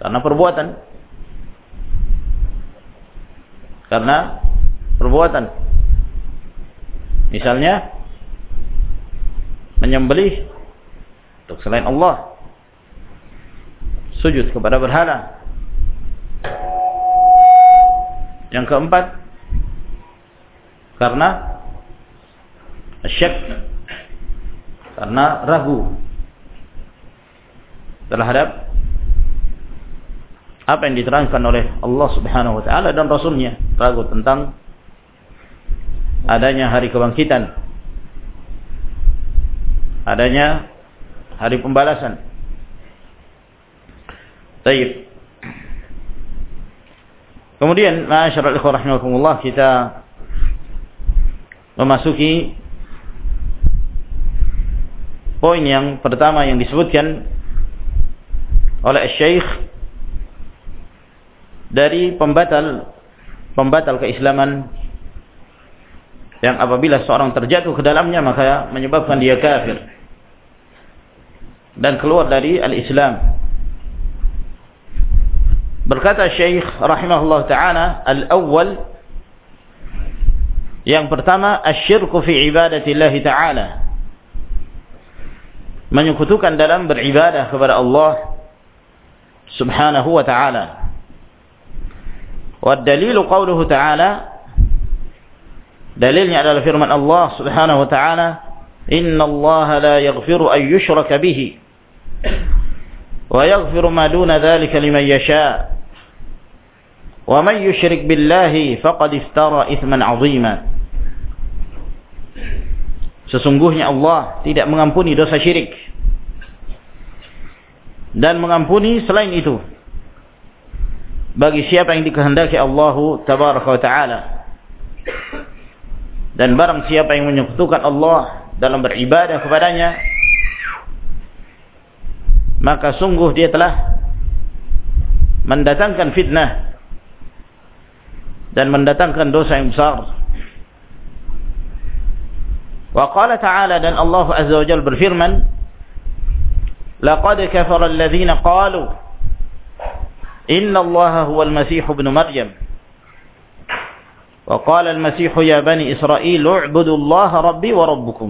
Karena perbuatan. Karena perbuatan. Misalnya menyembelih untuk selain Allah, sujud kepada berhala. Yang keempat, karena syak, karena ragu terhadap apa yang diterangkan oleh Allah Subhanahu wa taala dan Rasulnya, ragu tentang adanya hari kebangkitan, adanya hari pembalasan. Baik. Kemudian, ma'asyiral ikhwah rahimakumullah, kita memasuki poin yang pertama yang disebutkan oleh Syekh dari pembatal keislaman yang apabila seorang terjatuh ke dalamnya maka menyebabkan dia kafir dan keluar dari al-Islam. Berkata Syekh rahimahullah ta'ala, al-awwal, yang pertama, asyirku fi ibadatillahi ta'ala, menyekutukan dalam beribadah kepada Allah subhanahu wa ta'ala. Wa dalilu qawluhu ta'ala, dalilnya adalah firman Allah subhanahu wa ta'ala, inna Allah la yaghfiru an yushraka bihi wa yaghfiru ma duna dhalika liman yasha' wa man yushrik billahi faqad iftara ithman 'azima. Sesungguhnya Allah tidak mengampuni dosa syirik dan mengampuni selain itu bagi siapa yang dikehendaki Allah tabaraka wa taala. Dan barang siapa yang menyekutukan Allah dalam beribadah kepadanya, maka sungguh dia telah mendatangkan fitnah dan mendatangkan dosa yang besar. Wa qala ta'ala, dan Allah azza wa jalla berfirman, laqad kafara alladhina qalu inna Allaha huwal masih ibn Maryam wa qala al-masih ya bani Israil u'budu Allaha rabbi wa rabbukum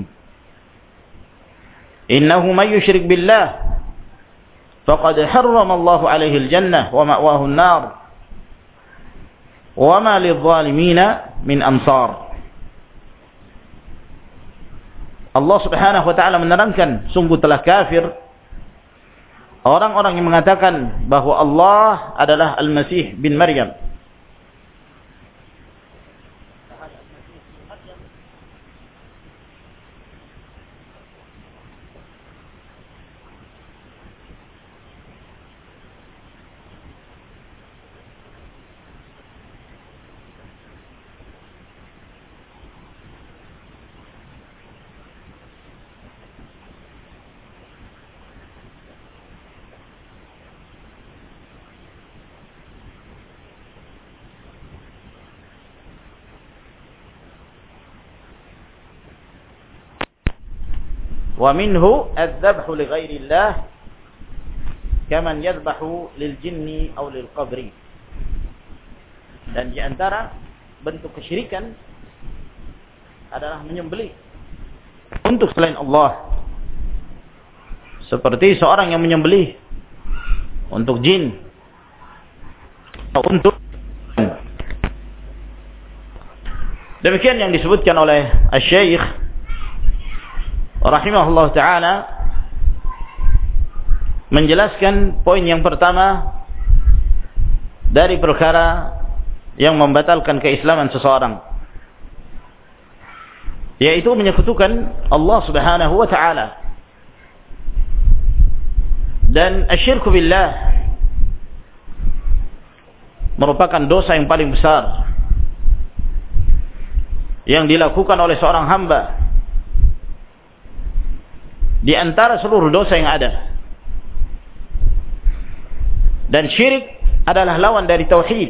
innahu man yushrik billah faqad harrama Allahu alayhi al-jannah wa ma'wahu an-nar wa ma lidh-dhalimina min ansar. Allah subhanahu wa ta'ala menerangkan, sungguh telah kafir orang-orang yang mengatakan bahwa Allah adalah Al-Masih bin Maryam. Wa minhu adz-dzabhu li ghairillah kaman yadhbahu lil jinni aw lil qabri. Dan di antara bentuk kesyirikan adalah menyembelih untuk selain Allah, seperti seorang yang menyembelih untuk jin atau untuk. Demikian yang disebutkan oleh Asy-Syaikh rahimahullah ta'ala menjelaskan poin yang pertama dari perkara yang membatalkan keislaman seseorang, yaitu menyekutukan Allah subhanahu wa ta'ala. Dan asyirku billah merupakan dosa yang paling besar yang dilakukan oleh seorang hamba di antara seluruh dosa yang ada. Dan syirik adalah lawan dari tauhid,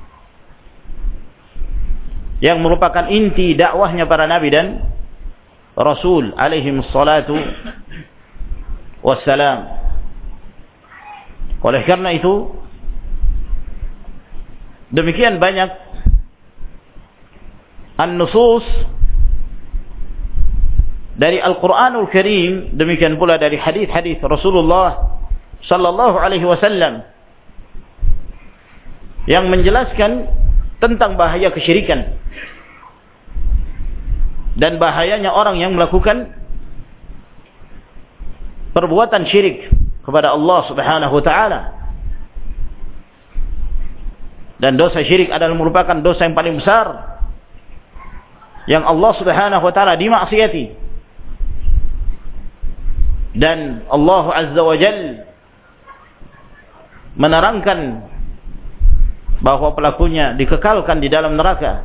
yang merupakan inti dakwahnya para nabi dan rasul alaihi wassalatu wassalam. Oleh karena itu demikian banyak an-nusus dari Al-Quranul Karim, demikian pula dari hadis-hadis Rasulullah sallallahu alaihi wasallam yang menjelaskan tentang bahaya kesyirikan dan bahayanya orang yang melakukan perbuatan syirik kepada Allah Subhanahu wa taala. Dan dosa syirik adalah merupakan dosa yang paling besar yang Allah Subhanahu wa taala dimaksiati. Dan Allah Azza wa Jalla menerangkan bahwa pelakunya dikekalkan di dalam neraka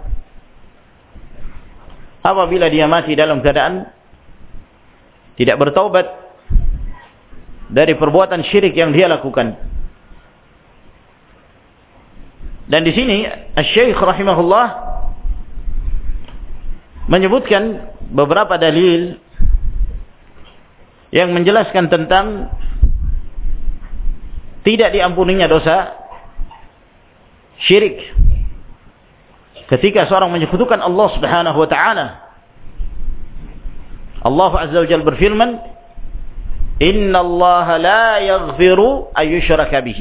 apabila dia mati dalam keadaan tidak bertaubat dari perbuatan syirik yang dia lakukan. Dan di sini Asy-Syaikh rahimahullah menyebutkan beberapa dalil yang menjelaskan tentang tidak diampuninya dosa syirik ketika seorang menyekutukan Allah Subhanahu wa taala. Allah Azza wa Jalla berfirman, "Inna Allah la yaghfiru an yushraka bihi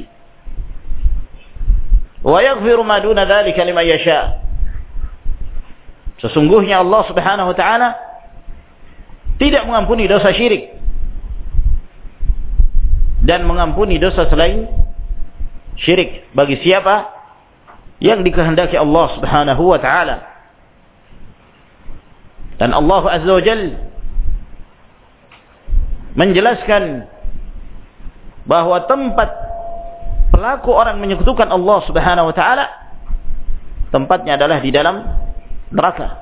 wa yaghfiru ma duna dzalika liman yasha." Sesungguhnya Allah Subhanahu wa taala tidak mengampuni dosa syirik dan mengampuni dosa selain syirik bagi siapa yang dikehendaki Allah Subhanahu wa taala. Dan Allah Azza wa Jalla menjelaskan bahwa tempat pelaku orang menyekutukan Allah Subhanahu wa taala tempatnya adalah di dalam neraka.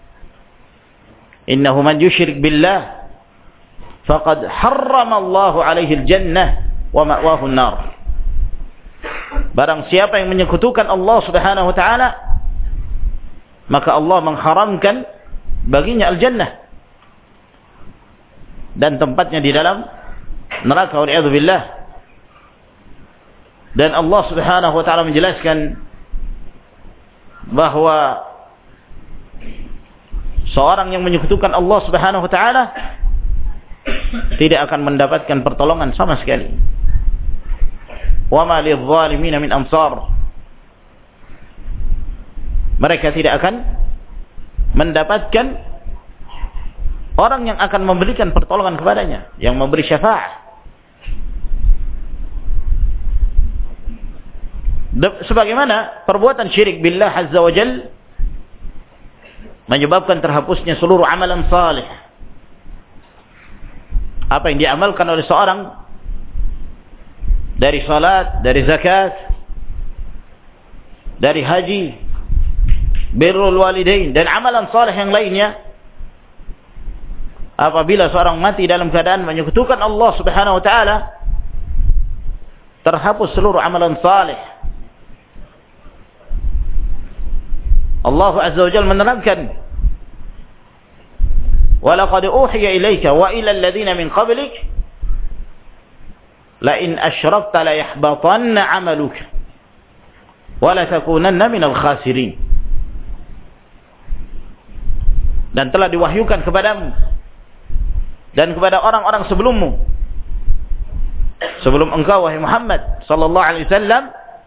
Innahu man yusyrik billah faqad harrama Allahu alaihi al-jannah wa ma'wahu an-nar. Barang siapa yang menyekutukan Allah Subhanahu wa taala, maka Allah mengharamkan baginya al-jannah dan tempatnya di dalam neraka, wa'iyadzu billah. Dan Allah Subhanahu wa taala menjelaskan bahwa seorang yang menyekutukan Allah Subhanahu wa taala tidak akan mendapatkan pertolongan sama sekali. Wa ma lidh-dhalimin min ansar. Mereka tidak akan mendapatkan orang yang akan memberikan pertolongan kepadanya, yang memberi syafaat. Sebagaimana perbuatan syirik billah Azza wa Jalla menyebabkan terhapusnya seluruh amalan saleh. Apa yang diamalkan oleh seorang dari salat, dari zakat, dari haji, birrul walidain dan amalan saleh yang lainnya, apabila seorang mati dalam keadaan menyekutukan Allah Subhanahu wa taala, terhapus seluruh amalan saleh. Allah Azza wa Jalla menerangkan, "Wa laqad uhiya ilayka wa ila alladhina min qablik la in asyrakta la yahbatanna 'amaluka wa la takunanna minal khasirin." Dan telah diwahyukan kepadamu dan kepada orang-orang sebelummu, sebelum engkau wahai Muhammad sallallahu alaihi wasallam,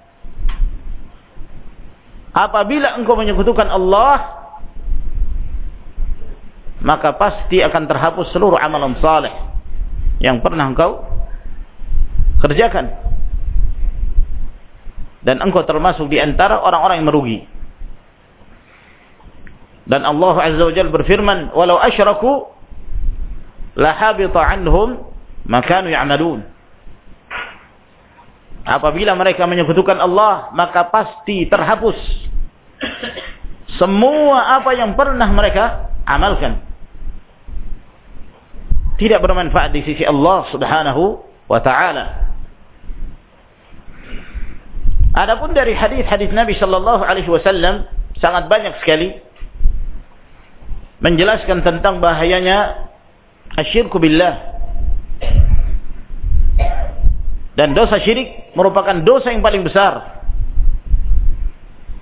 apabila engkau menyekutukan Allah, maka pasti akan terhapus seluruh amalan saleh yang pernah engkau kerjakan, dan engkau termasuk di antara orang-orang yang merugi. Dan Allah Azza wa Jalla berfirman, "Walau asyraku la habita anhum ma kanu ya'malun." Apabila mereka menyekutukan Allah, maka pasti terhapus semua apa yang pernah mereka amalkan. Tidak bermanfaat di sisi Allah Subhanahu wa taala. Adapun dari hadis-hadis Nabi sallallahu alaihi wasallam sangat banyak sekali menjelaskan tentang bahayanya asyirku billah. Dan dosa syirik merupakan dosa yang paling besar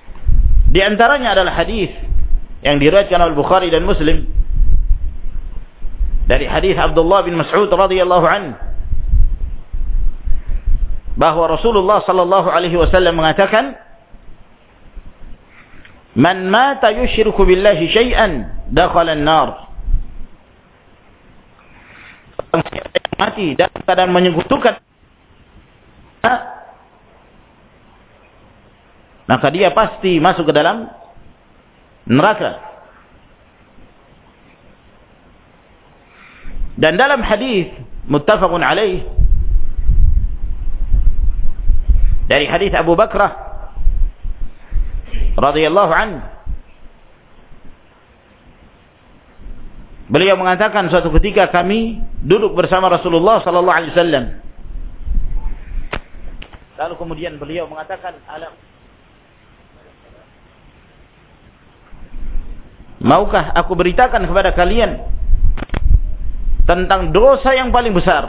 Di antaranya adalah hadis yang diriwayatkan oleh Bukhari dan Muslim dari hadis Abdullah bin Mas'ud radhiyallahu anhu bahwa Rasulullah sallallahu alaihi wasallam mengatakan, "Man mata yusyriku billahi syai'an dakhala an-nar." Mati dalam keadaan menyekutukan, maka dia pasti masuk ke dalam neraka. Dan dalam hadis muttafaqun alaih dari hadis Abu Bakrah radhiyallahu anhu, beliau mengatakan suatu ketika kami duduk bersama Rasulullah sallallahu alaihi wasallam. Lalu kemudian beliau mengatakan, maukah aku beritakan kepada kalian tentang dosa yang paling besar?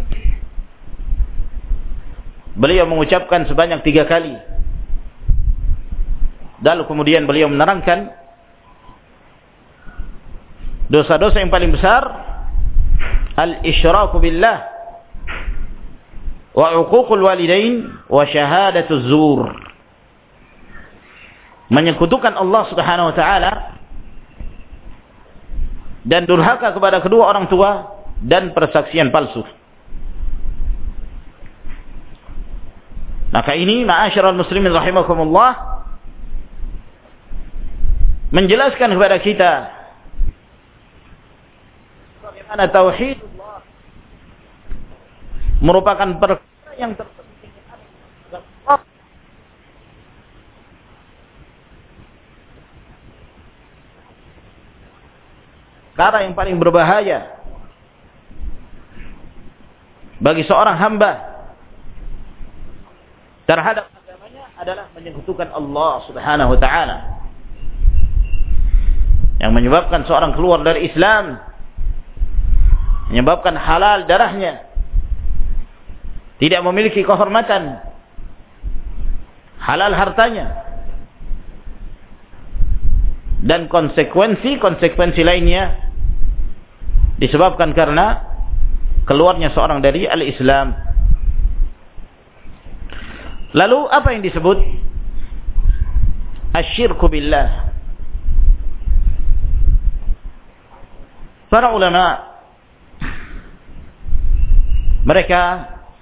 Beliau mengucapkan sebanyak 3 kali. Lalu kemudian beliau menerangkan dosa-dosa yang paling besar, al-isyraku billah wa uququl walidain wa syahadatuz zur. Menyekutukan Allah Subhanahu wa taala dan durhaka kepada kedua orang tua dan persaksian palsu. Maka ini ma'asyiral muslimin rahimakumullah menjelaskan kepada kita bagaimana tauhidullah merupakan perkara yang terpenting, perkara yang paling berbahaya bagi seorang hamba terhadap agamanya adalah menyekutukan Allah Subhanahu wa taala, yang menyebabkan seorang keluar dari Islam, menyebabkan halal darahnya, tidak memiliki kehormatan, halal hartanya, dan konsekuensi lainnya disebabkan karena keluarnya seorang dari al-Islam. Lalu apa yang disebut asyirku billah? Para ulama mereka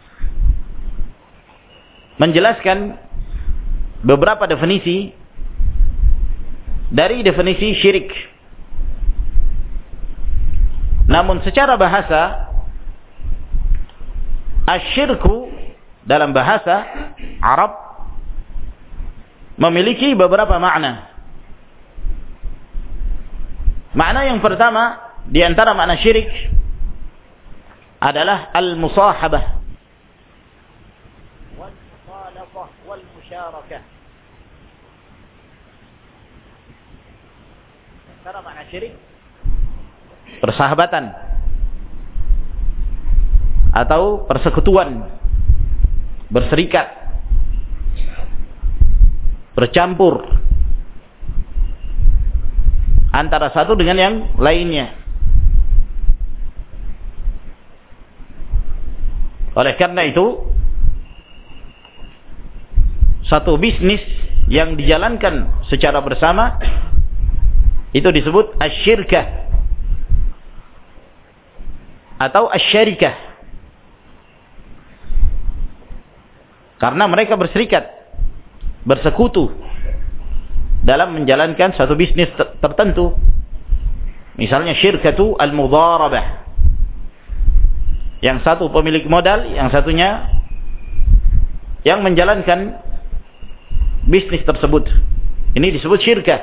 menjelaskan beberapa definisi dari definisi syirik. Namun secara bahasa, asyirku dalam bahasa Arab memiliki beberapa makna. Makna yang pertama di antara makna syirik adalah al-musahabah wal mukhalafah wal musyarakah. Antara makna syirik persahabatan atau persekutuan, berserikat, bercampur antara satu dengan yang lainnya. Oleh karena itu, satu bisnis yang dijalankan secara bersama itu disebut asyirkah atau asyarikah, karena mereka berserikat, bersekutu dalam menjalankan satu bisnis tertentu. Misalnya syirkatu al-mudharabah, yang satu pemilik modal, yang satunya yang menjalankan bisnis tersebut. Ini disebut syirkah.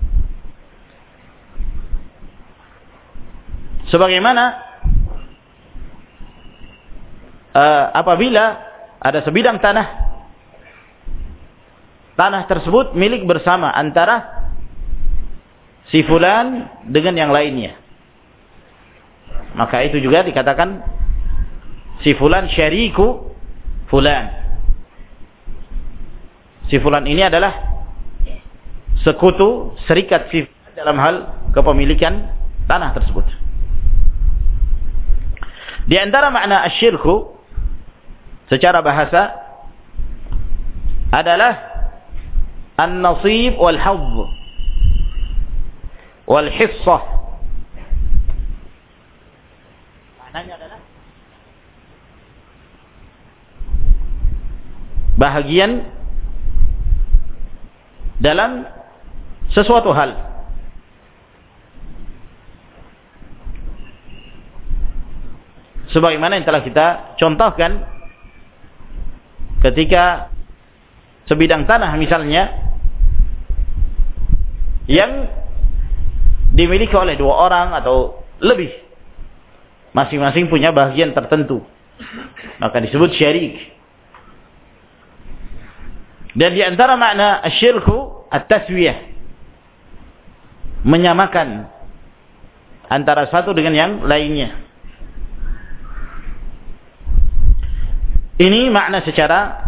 Sebagaimana apabila ada sebidang tanah tersebut milik bersama antara si fulan dengan yang lainnya, maka itu juga dikatakan si fulan syariku fulan. Si fulan ini adalah sekutu, serikat dalam hal kepemilikan tanah tersebut. Di antara makna asyirku secara bahasa adalah an-nasib wal hadd wal hissah. Maknanya adalah bahagian dalam sesuatu hal. Sebagaimana yang telah kita contohkan ketika sebidang tanah misalnya yang dimiliki oleh dua orang atau lebih, masing-masing punya bahagian tertentu, maka disebut syarik. Dan di antara makna asyirku at-taswiyah, menyamakan antara satu dengan yang lainnya. Ini makna secara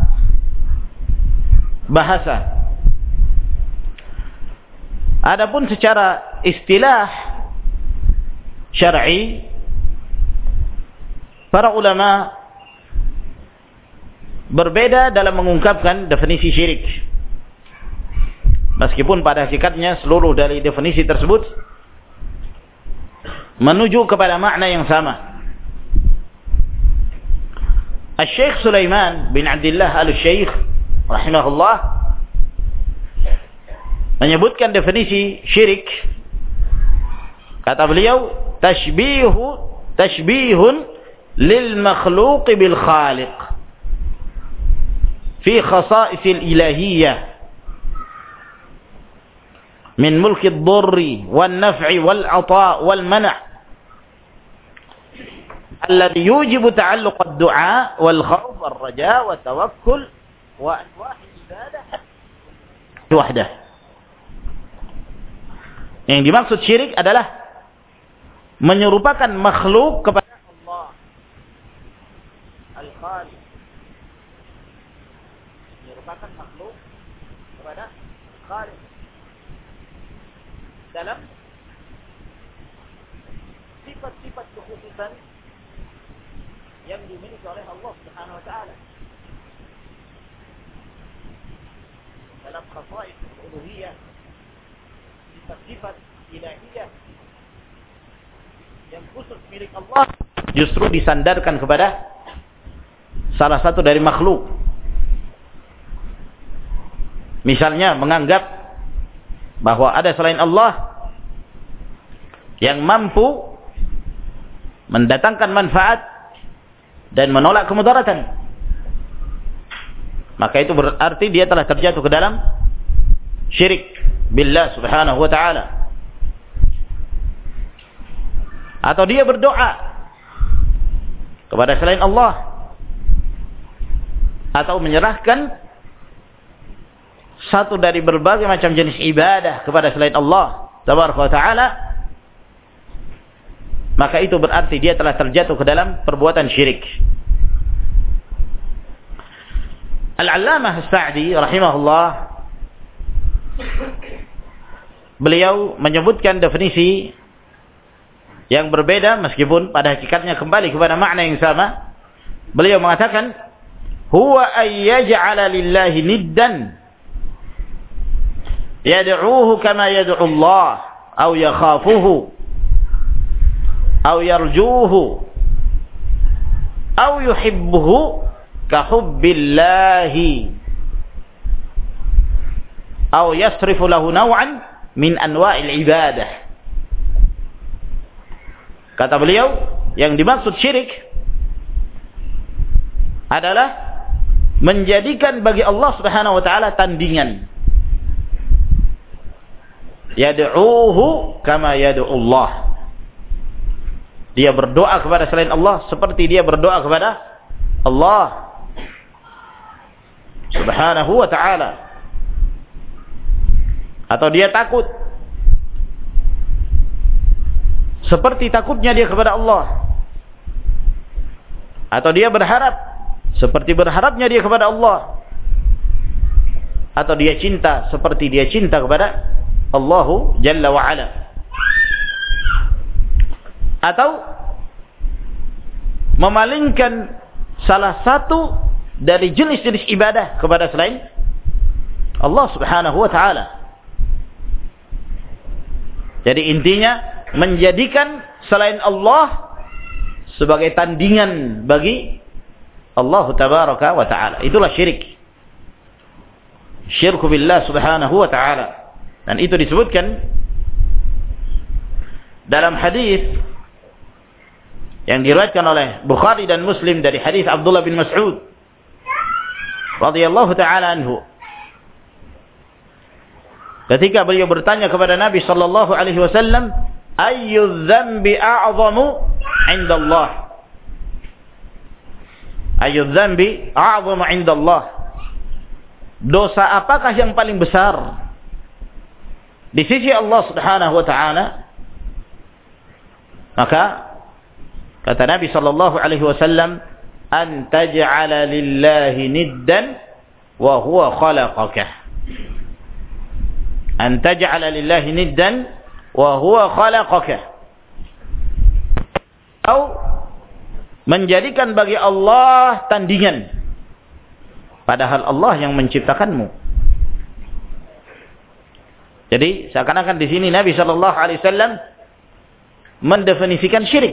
bahasa. Adapun secara istilah syar'i, para ulama berbeda dalam mengungkapkan definisi syirik. Meskipun pada hakikatnya seluruh dari definisi tersebut menuju kepada makna yang sama. Syekh Sulaiman bin Abdullah Al-Syekh rahimahullah menyebutkan definisi syirik. Kata beliau, tashbihun lil makhluq bil khaliq fi khasa'is al ilahiyyah min mulk ad-darri wan naf'i wal 'ata' wal man' alladhi yujibu ta'alluq ad-du'a wal khawf wal raja' wa tawakkul wa anwa' ibadah wahdah. Yang dimaksud syirik adalah menyerupakan makhluk kepada Allah Al-Khaliq, menyerupakan makhluk kepada Khaliq dalam sifat-sifat kekhususan yang dimiliki oleh Allah Subhanahu wa taala, dalam khasa'is uluhiyah, sifat-sifat ilahiyah yang khusus milik Allah justru disandarkan kepada salah satu dari makhluk. Misalnya menganggap bahwa ada selain Allah yang mampu mendatangkan manfaat dan menolak kemudaratan, maka itu berarti dia telah terjatuh ke dalam syirik billah subhanahu wa ta'ala. Atau dia berdoa kepada selain Allah, atau menyerahkan satu dari berbagai macam jenis ibadah kepada selain Allah tabaraka wa ta'ala, maka itu berarti dia telah terjatuh ke dalam perbuatan syirik. Al-Allamah As-Sa'di rahimahullah, beliau menyebutkan definisi yang berbeda meskipun pada hakikatnya kembali kepada makna yang sama. Beliau mengatakan, huwa ayyaj'ala lillahi niddan yad'uuhu kama yad'u Allah aw yakhafuhu aw yarjuuhu aw yuhibbuhu ka hubbillahi aw yasrifu lahu naw'an min anwa'il ibadah. Kata beliau, yang dimaksud syirik adalah menjadikan bagi Allah Subhanahu wa taala tandingan. Yad'uuhu kama yad'u Allah. Dia berdoa kepada selain Allah seperti dia berdoa kepada Allah Subhanahu wa ta'ala. Atau dia takut seperti takutnya dia kepada Allah. Atau dia berharap seperti berharapnya dia kepada Allah. atau dia cinta seperti dia cinta kepada Allah Jalla wa Ala. Atau memalingkan salah satu dari jenis-jenis ibadah kepada selain Allah Subhanahu wa taala. Jadi intinya menjadikan selain Allah sebagai tandingan bagi Allah Tabaraka wa taala. Itulah syirik. Syirku billah Subhanahu wa taala. Dan itu disebutkan dalam hadis yang diriwayatkan oleh Bukhari dan Muslim dari hadis Abdullah bin Mas'ud radhiyallahu taala anhu. Ketika beliau bertanya kepada Nabi sallallahu alaihi wasallam, "Ayyu dzambi a'zamu 'inda Allah?" Ayyu dzambi a'zamu 'inda Allah? Dosa apakah yang paling besar di sisi Allah Subhanahu wa taala? Maka kata Nabi sallallahu alaihi wasallam, "An taj'ala lillahi niddan wa huwa khalaqaka." An taj'ala lillahi niddan wa huwa khalaqaka. Atau menjadikan bagi Allah tandingan padahal Allah yang menciptakanmu. Jadi seakan-akan di sini Nabi sallallahu alaihi wasallam mendefinisikan syirik.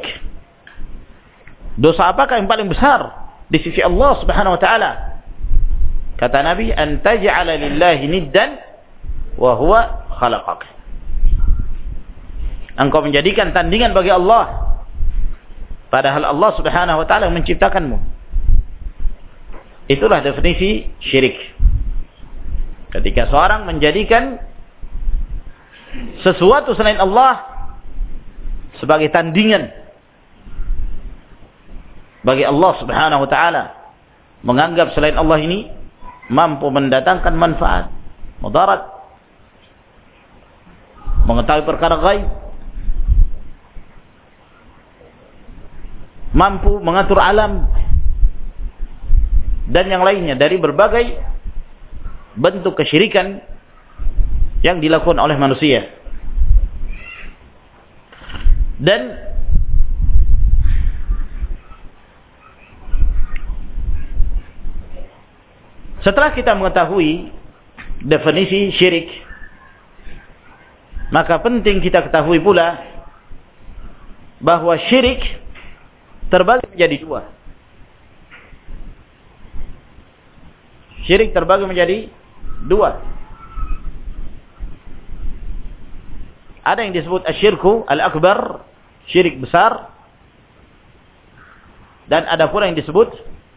Dosa apakah yang paling besar di sisi Allah Subhanahu wa taala? Kata Nabi, "An taj'ala lillahi niddan wa huwa khalaqak." Engkau menjadikan tandingan bagi Allah padahal Allah Subhanahu wa taala yang menciptakanmu. Itulah definisi syirik. Ketika seorang menjadikan sesuatu selain Allah sebagai tandingan bagi Allah Subhanahu wa taala, menganggap selain Allah ini mampu mendatangkan manfaat, mudarat, mengetahui perkara gaib, mampu mengatur alam dan yang lainnya dari berbagai bentuk kesyirikan yang dilakukan oleh manusia. Dan setelah kita mengetahui definisi syirik, maka penting kita ketahui pula bahwa syirik terbagi menjadi dua. Syirik terbagi menjadi dua. Ada yang disebut asyirku al-akbar, syirik besar, dan ada pula yang disebut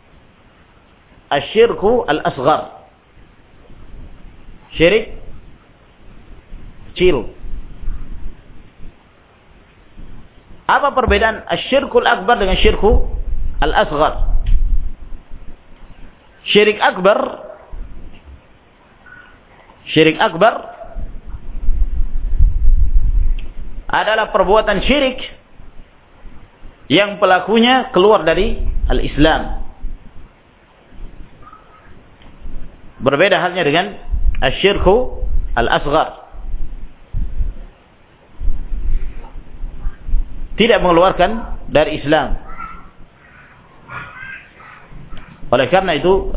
asyirku al-asghar, syirik kecil. Apa perbedaan asyirkul akbar dengan syirku al-asghar? Syirik akbar adalah perbuatan syirik yang pelakunya keluar dari al-Islam. Berbeda halnya dengan asyirku al-asghar. Tidak mengeluarkan dari Islam. Oleh karena itu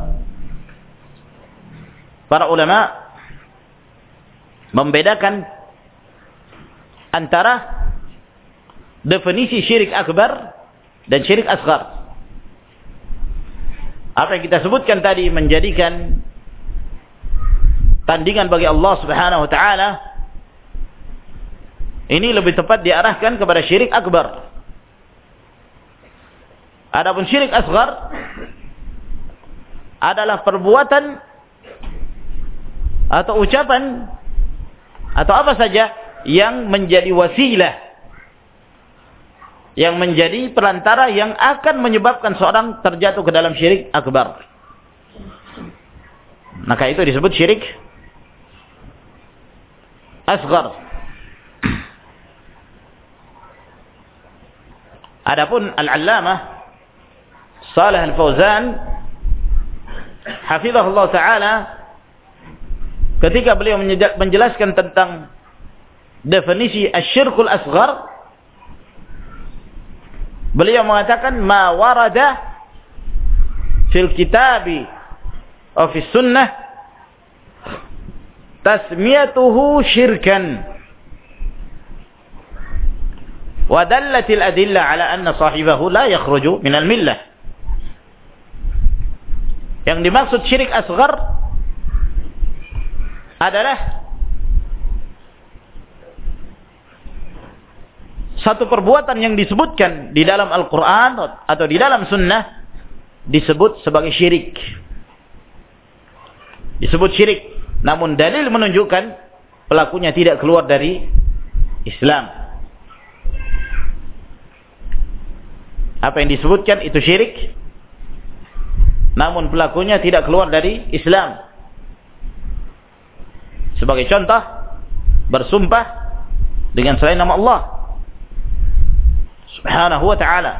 para ulama membedakan antara definisi syirik akbar dan syirik asghar. Apa yang kita sebutkan tadi menjadikan tandingan bagi Allah Subhanahu wa taala, ini lebih tepat diarahkan kepada syirik akbar. Adapun syirik asghar adalah perbuatan atau ucapan atau apa saja yang menjadi wasilah, yang menjadi perantara yang akan menyebabkan seorang terjatuh ke dalam syirik akbar. Maka itu disebut syirik asghar. Adapun Al-Allamah Shalih Al-Fauzan hafizahullah taala ketika beliau menjelaskan tentang definisi asyirkul asghar, beliau mengatakan ma warada fil kitabi aw fis sunnah tasmiyatuhu syirkan wa dallatil adilla ala anna sahibahu la yakhruju minal millah. Yang dimaksud syirik asghar adalah satu perbuatan yang disebutkan di dalam Al-Quran atau di dalam sunnah disebut sebagai syirik. Disebut syirik. Namun dalil menunjukkan pelakunya tidak keluar dari Islam. Apa yang disebutkan itu syirik, namun pelakunya tidak keluar dari Islam. Sebagai contoh, bersumpah dengan selain nama Allah Subhanahu wa ta'ala.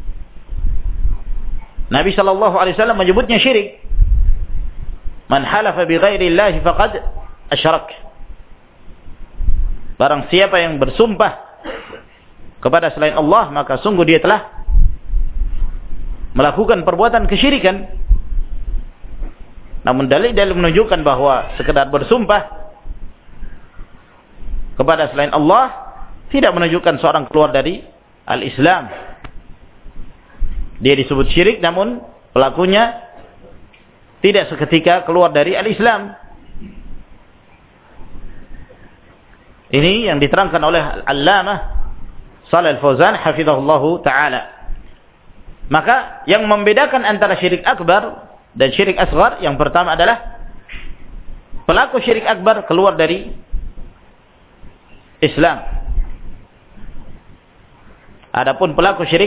Nabi sallallahu alaihi wasallam menyebutnya syirik. Man halafa bi ghairi Allah faqad asyrak. Barang siapa yang bersumpah kepada selain Allah, maka sungguh dia telah melakukan perbuatan kesyirikan. Namun dalil-dalil menunjukkan bahwa sekedar bersumpah kepada selain Allah tidak menunjukkan seorang keluar dari al-Islam. Dia disebut syirik, namun pelakunya tidak seketika keluar dari al-Islam. Ini yang diterangkan oleh Al-Allamah Shalih Al-Fauzan hafizahullahu ta'ala. Maka yang membedakan antara syirik akbar dan syirik asghar, yang pertama adalah pelaku syirik akbar keluar dari Islam. Adapun pelaku syirik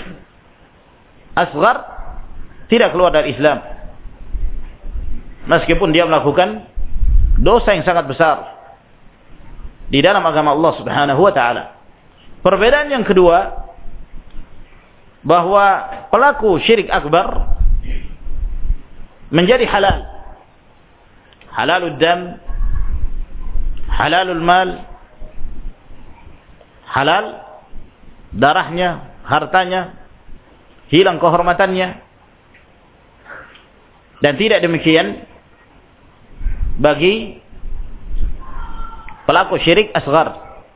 asghar tidak keluar dari Islam, meskipun dia melakukan dosa yang sangat besar di dalam agama Allah Subhanahu wa ta'ala. Perbedaan yang kedua, bahwa pelaku syirik akbar menjadi halal. Halalud dam, halalul mal, halal darahnya, hartanya, hilang kehormatannya. Dan tidak demikian bagi pelaku syirik asghar.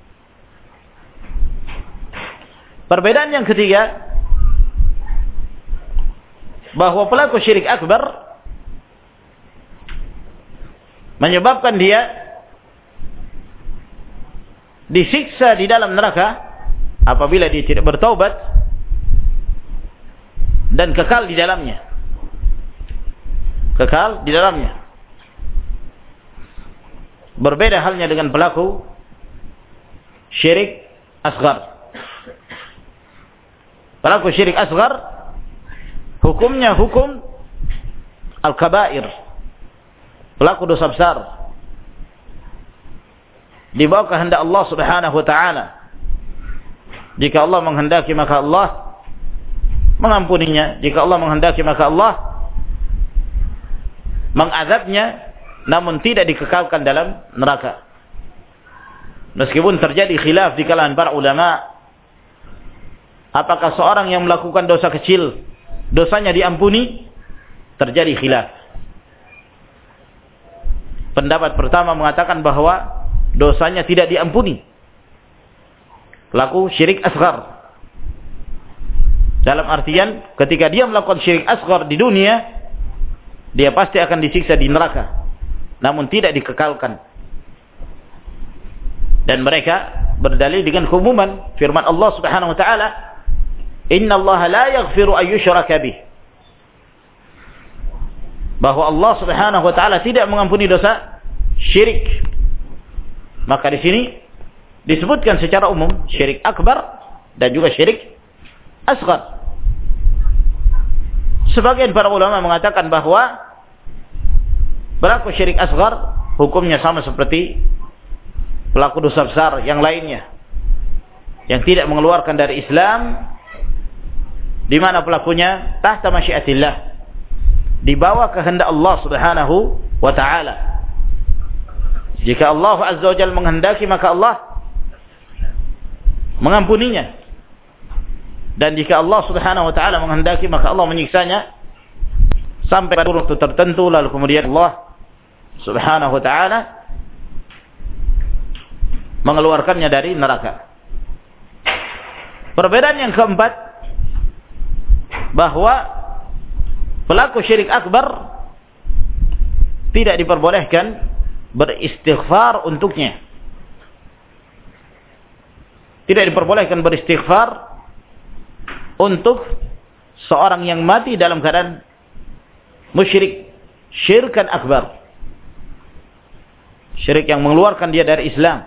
Perbedaan yang ketiga, bahwa pelaku syirik akbar menyebabkan dia disiksa di dalam neraka apabila dia tidak bertaubat dan kekal di dalamnya. Kekal di dalamnya. Berbeda halnya dengan pelaku syirik asghar. Pelaku syirik asghar hukumnya hukum al-kabair, pelaku dosa besar. Di bawah kehendak Allah Subhanahu wa ta'ala. Jika Allah menghendaki maka Allah mengampuninya. Jika Allah menghendaki maka Allah mengazabnya, namun tidak dikekalkan dalam neraka. Meskipun terjadi khilaf di kalangan para ulama, apakah seorang yang melakukan dosa kecil dosanya diampuni? Terjadi khilaf. Pendapat pertama mengatakan bahwa dosanya tidak diampuni, pelaku syirik asghar. Dalam artian ketika dia melakukan syirik asghar di dunia, dia pasti akan disiksa di neraka, namun tidak dikekalkan. Dan mereka berdalil dengan keumuman firman Allah Subhanahu wa ta'ala, Inna Allah la yaghfiru an yushraka bih. Bahwa Allah Subhanahu wa ta'ala tidak mengampuni dosa syirik. Maka di sini disebutkan secara umum syirik akbar dan juga syirik asghar. Sebagian para ulama mengatakan bahwa pelaku syirik asghar hukumnya sama seperti pelaku dosa besar yang lainnya, yang tidak mengeluarkan dari Islam, di mana pelakunya tahta masyiatillah, di bawah kehendak Allah Subhanahu wa ta'ala. Jika Allah Azza wa Jalla menghendaki, maka Allah mengampuninya. Dan jika Allah Subhanahu wa taala menghendaki, maka Allah menyiksanya sampai pada waktu tertentu, lalu kemudian Allah Subhanahu wa taala mengeluarkannya dari neraka. Perbedaan yang keempat, bahwa pelaku syirik akbar tidak diperbolehkan beristighfar untuknya. Tidak diperbolehkan beristighfar untuk seorang yang mati dalam keadaan musyrik, syirkan akbar, syirik yang mengeluarkan dia dari Islam.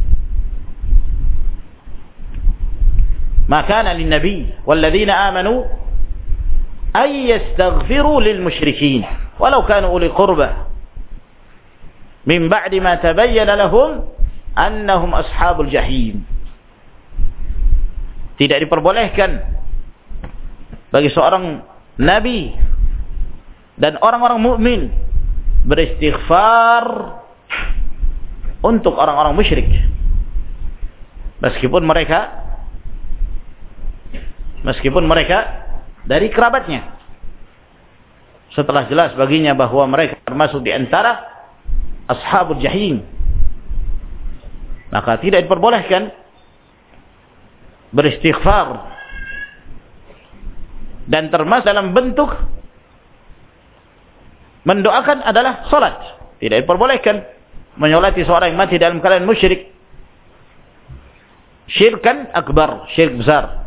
Maka lin nabi walladzina amanu ay yastaghfiru lil musyrikin walau kanu uli qurbah min ba'di ma tabayyana lahum annahum ashabul jahim. Tidak diperbolehkan bagi seorang nabi dan orang-orang mukmin beristighfar untuk orang-orang musyrik, meskipun mereka dari kerabatnya, setelah jelas baginya bahwa mereka termasuk di antara ashabul jahim. Maka tidak diperbolehkan beristighfar, dan termasuk dalam bentuk mendoakan adalah salat. Tidak diperbolehkan menyolati seorang yang mati dalam keadaan musyrik, syirkan akbar, syirik besar.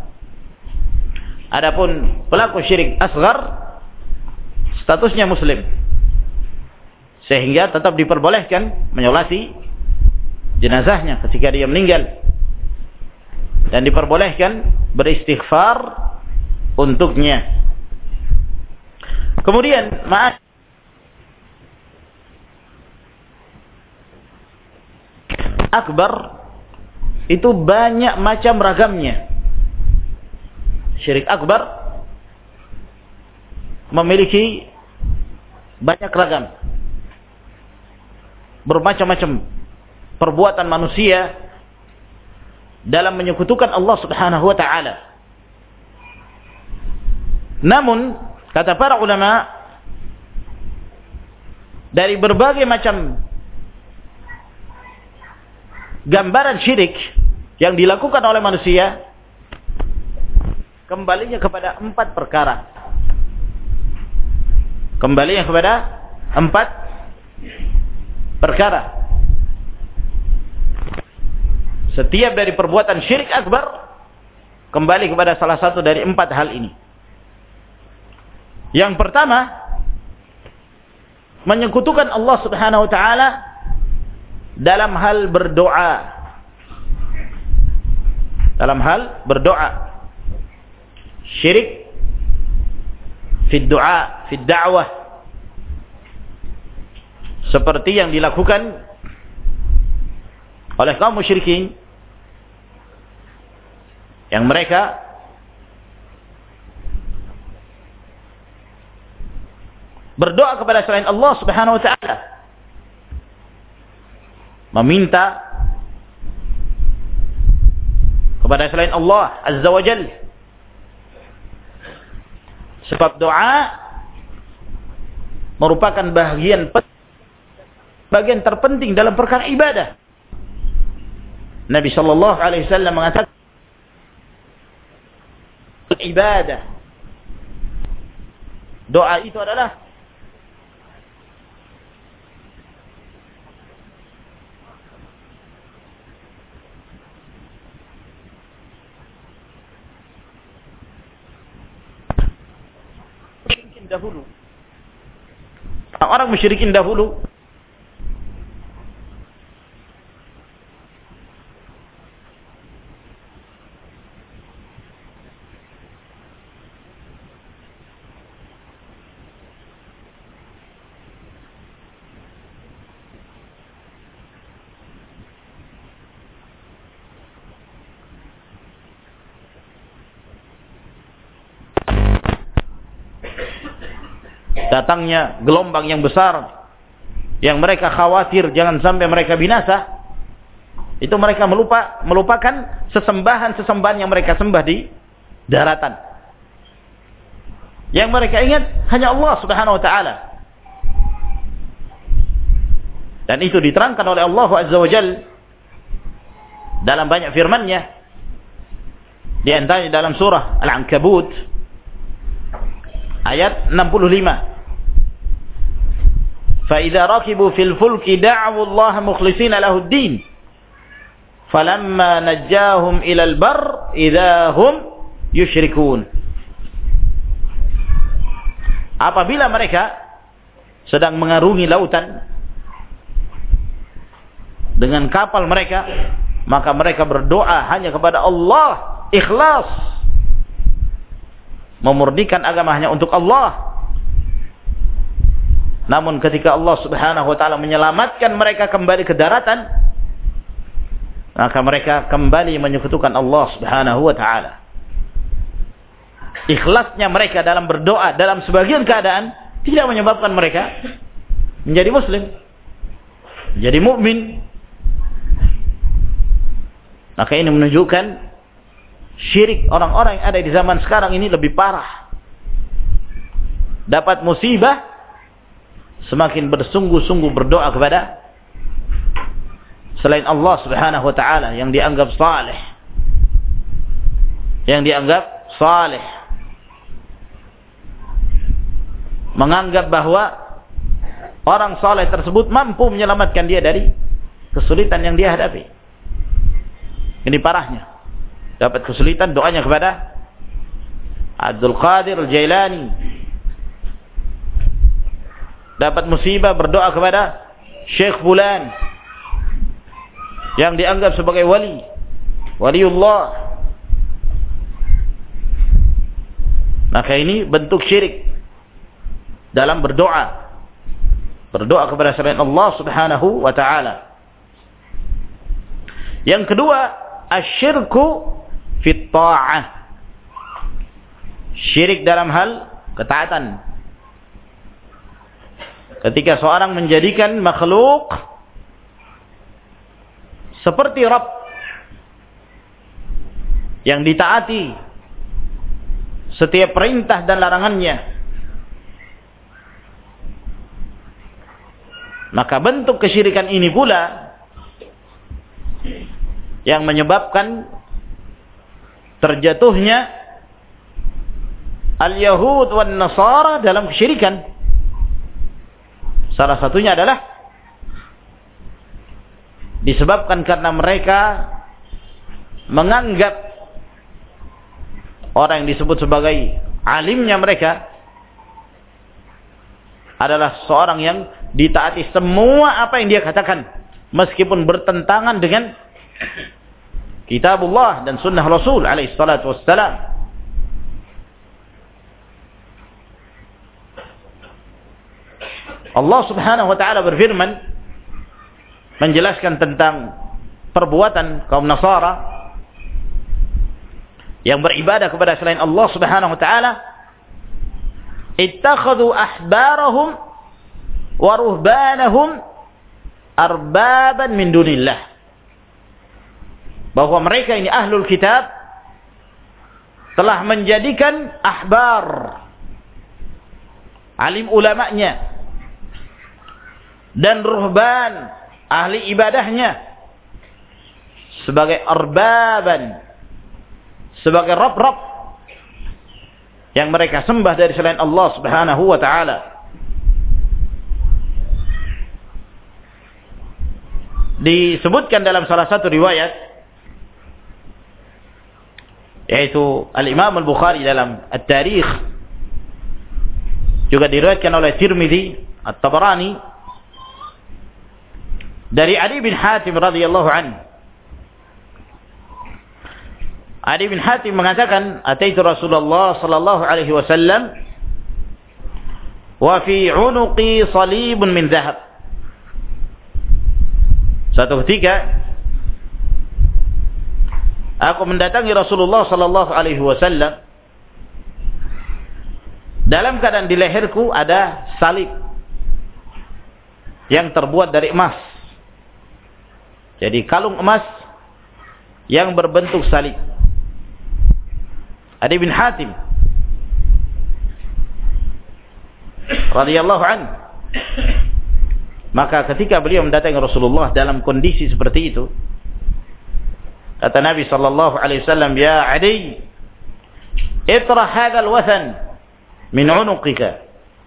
Adapun pelaku syirik asghar, statusnya muslim, sehingga tetap diperbolehkan menyolati jenazahnya ketika dia meninggal, dan diperbolehkan beristighfar untuknya. Kemudian akbar itu banyak macam ragamnya. Syirik akbar memiliki banyak ragam, bermacam-macam perbuatan manusia dalam menyekutukan Allah Subhanahu wa taala. Namun kata para ulama, dari berbagai macam gambaran syirik yang dilakukan oleh manusia, kembalinya kepada 4 perkara. Kembalinya kepada 4 perkara. Setiap dari perbuatan syirik akbar kembali kepada salah satu dari 4 hal ini. Yang pertama, menyekutukan Allah Subhanahu wa taala dalam hal berdoa. Dalam hal berdoa. Syirik fi du'a, fi da'wah, seperti yang dilakukan oleh kaum musyrikin, yang mereka berdoa kepada selain Allah Subhanahu wa taala, meminta kepada selain Allah Azza wa Jalla. Sebab doa merupakan bagian terpenting dalam perkara ibadah. Nabi sallallahu alaihi wasallam mengatakan, ibadah, doa itu adalah dahulu. Orang musyrikin dahulu datangnya gelombang yang besar yang mereka khawatir jangan sampai mereka binasa, itu mereka melupakan sesembahan-sesembahan yang mereka sembah di daratan. Yang mereka ingat hanya Allah Subhanahu wa taala. Dan itu diterangkan oleh Allah Azza wa Jalla dalam banyak firman-Nya. Di antaranya dalam surah Al-Ankabut ayat 65. فَإِذَا رَكِبُوا فِي الْفُلْكِ دَعَوُا اللَّهَ مُخْلِصِينَ لَهُ الدِّينَ فَلَمَّا نَجَّاهُمْ إِلَى الْبَرِّ إِذَا هُمْ يُشْرِكُونَ. Apabila mereka sedang mengarungi lautan dengan kapal mereka, maka mereka berdoa hanya kepada Allah, ikhlas, memurnikan agama hanya untuk Allah. Namun ketika Allah Subhanahu wa taala menyelamatkan mereka kembali ke daratan, maka mereka kembali menyekutukan Allah Subhanahu wa taala. Ikhlasnya mereka dalam berdoa dalam sebagian keadaan tidak menyebabkan mereka menjadi muslim, menjadi mukmin. Maka ini menunjukkan syirik orang-orang yang ada di zaman sekarang ini lebih parah. Dapat musibah semakin bersungguh-sungguh berdoa kepada selain Allah Subhanahu wa taala yang dianggap saleh. Yang dianggap saleh. Menganggap bahwa orang saleh tersebut mampu menyelamatkan dia dari kesulitan yang dia hadapi. Ini parahnya. Dapat kesulitan, doanya kepada Abdul Qadir Al-Jailani. Dapat musibah, berdoa kepada Syekh Fulan yang dianggap sebagai waliullah. Maka ini bentuk syirik dalam berdoa. Berdoa kepada selain Allah Subhanahu wa taala. Yang kedua, asyirku fit ta'ah. Syirik dalam hal ketaatan. Ketika seorang menjadikan makhluk seperti Rabb yang ditaati setiap perintah dan larangannya, maka bentuk kesyirikan ini pula yang menyebabkan terjatuhnya al-Yahud wan Nasara dalam kesyirikan. Salah satunya adalah disebabkan karena mereka menganggap orang yang disebut sebagai alimnya mereka adalah seorang yang ditaati semua apa yang dia katakan, meskipun bertentangan dengan kitabullah dan sunnah Rasul alaihi salatu wassalam. Allah Subhanahu wa taala berfirman menjelaskan tentang perbuatan kaum Nasara yang beribadah kepada selain Allah Subhanahu wa taala. Ittakhadhu ahbarahum wa ruhbanahum arbaban min dunillah. Bahwa mereka ini ahlul kitab telah menjadikan ahbar, alim ulamanya, dan ruhban, ahli ibadahnya, sebagai arbaban, sebagai Rabb-Rabb yang mereka sembah dari selain Allah Subhanahu wa ta'ala. Disebutkan dalam salah satu riwayat, yaitu Al-Imam Al-Bukhari dalam At-Tarikh, juga diriwayatkan oleh Tirmidzi, At-Tabarani, dari Ali bin Hatim radhiyallahu anhu. Ali bin Hatim mengatakan, "Ataitu Rasulullah sallallahu alaihi wasallam wa fi 'unuqi salibun min dhahab." Suatu ketika aku mendatangi Rasulullah sallallahu alaihi wasallam, dalam keadaan di leherku ada salib yang terbuat dari emas. Jadi kalung emas yang berbentuk salib. Adi bin Hatim radhiyallahu anhu, maka ketika beliau mendatangi Rasulullah dalam kondisi seperti itu, kata Nabi sallallahu alaihi wasallam, "Ya Adi, itrah hadzal wathan min 'unuqika."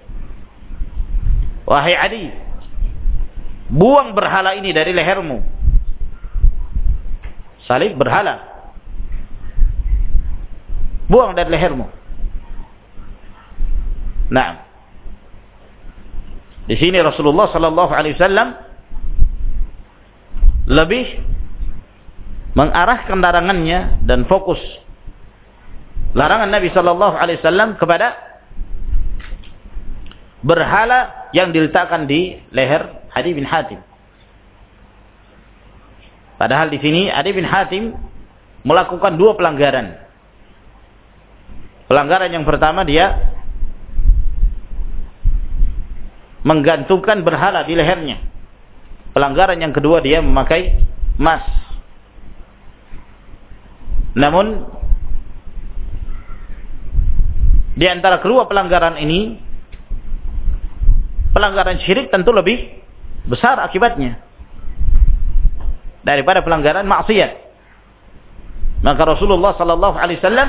Wahai Adi, buang berhala ini dari lehermu. Salib berhala. Buang dari lehermu. Nah, di sini Rasulullah sallallahu alaihi wasallam lebih mengarahkan larangannya dan fokus larangan Nabi sallallahu alaihi wasallam kepada berhala yang diletakkan di leher Adi bin Hatim. Padahal di sini Adi bin Hatim melakukan dua pelanggaran. Pelanggaran yang pertama, dia menggantungkan berhala di lehernya. Pelanggaran yang kedua, dia memakai emas. Namun di antara kedua pelanggaran ini, pelanggaran syirik tentu lebih besar akibatnya daripada pelanggaran maksiat. Maka Rasulullah sallallahu alaihi wasallam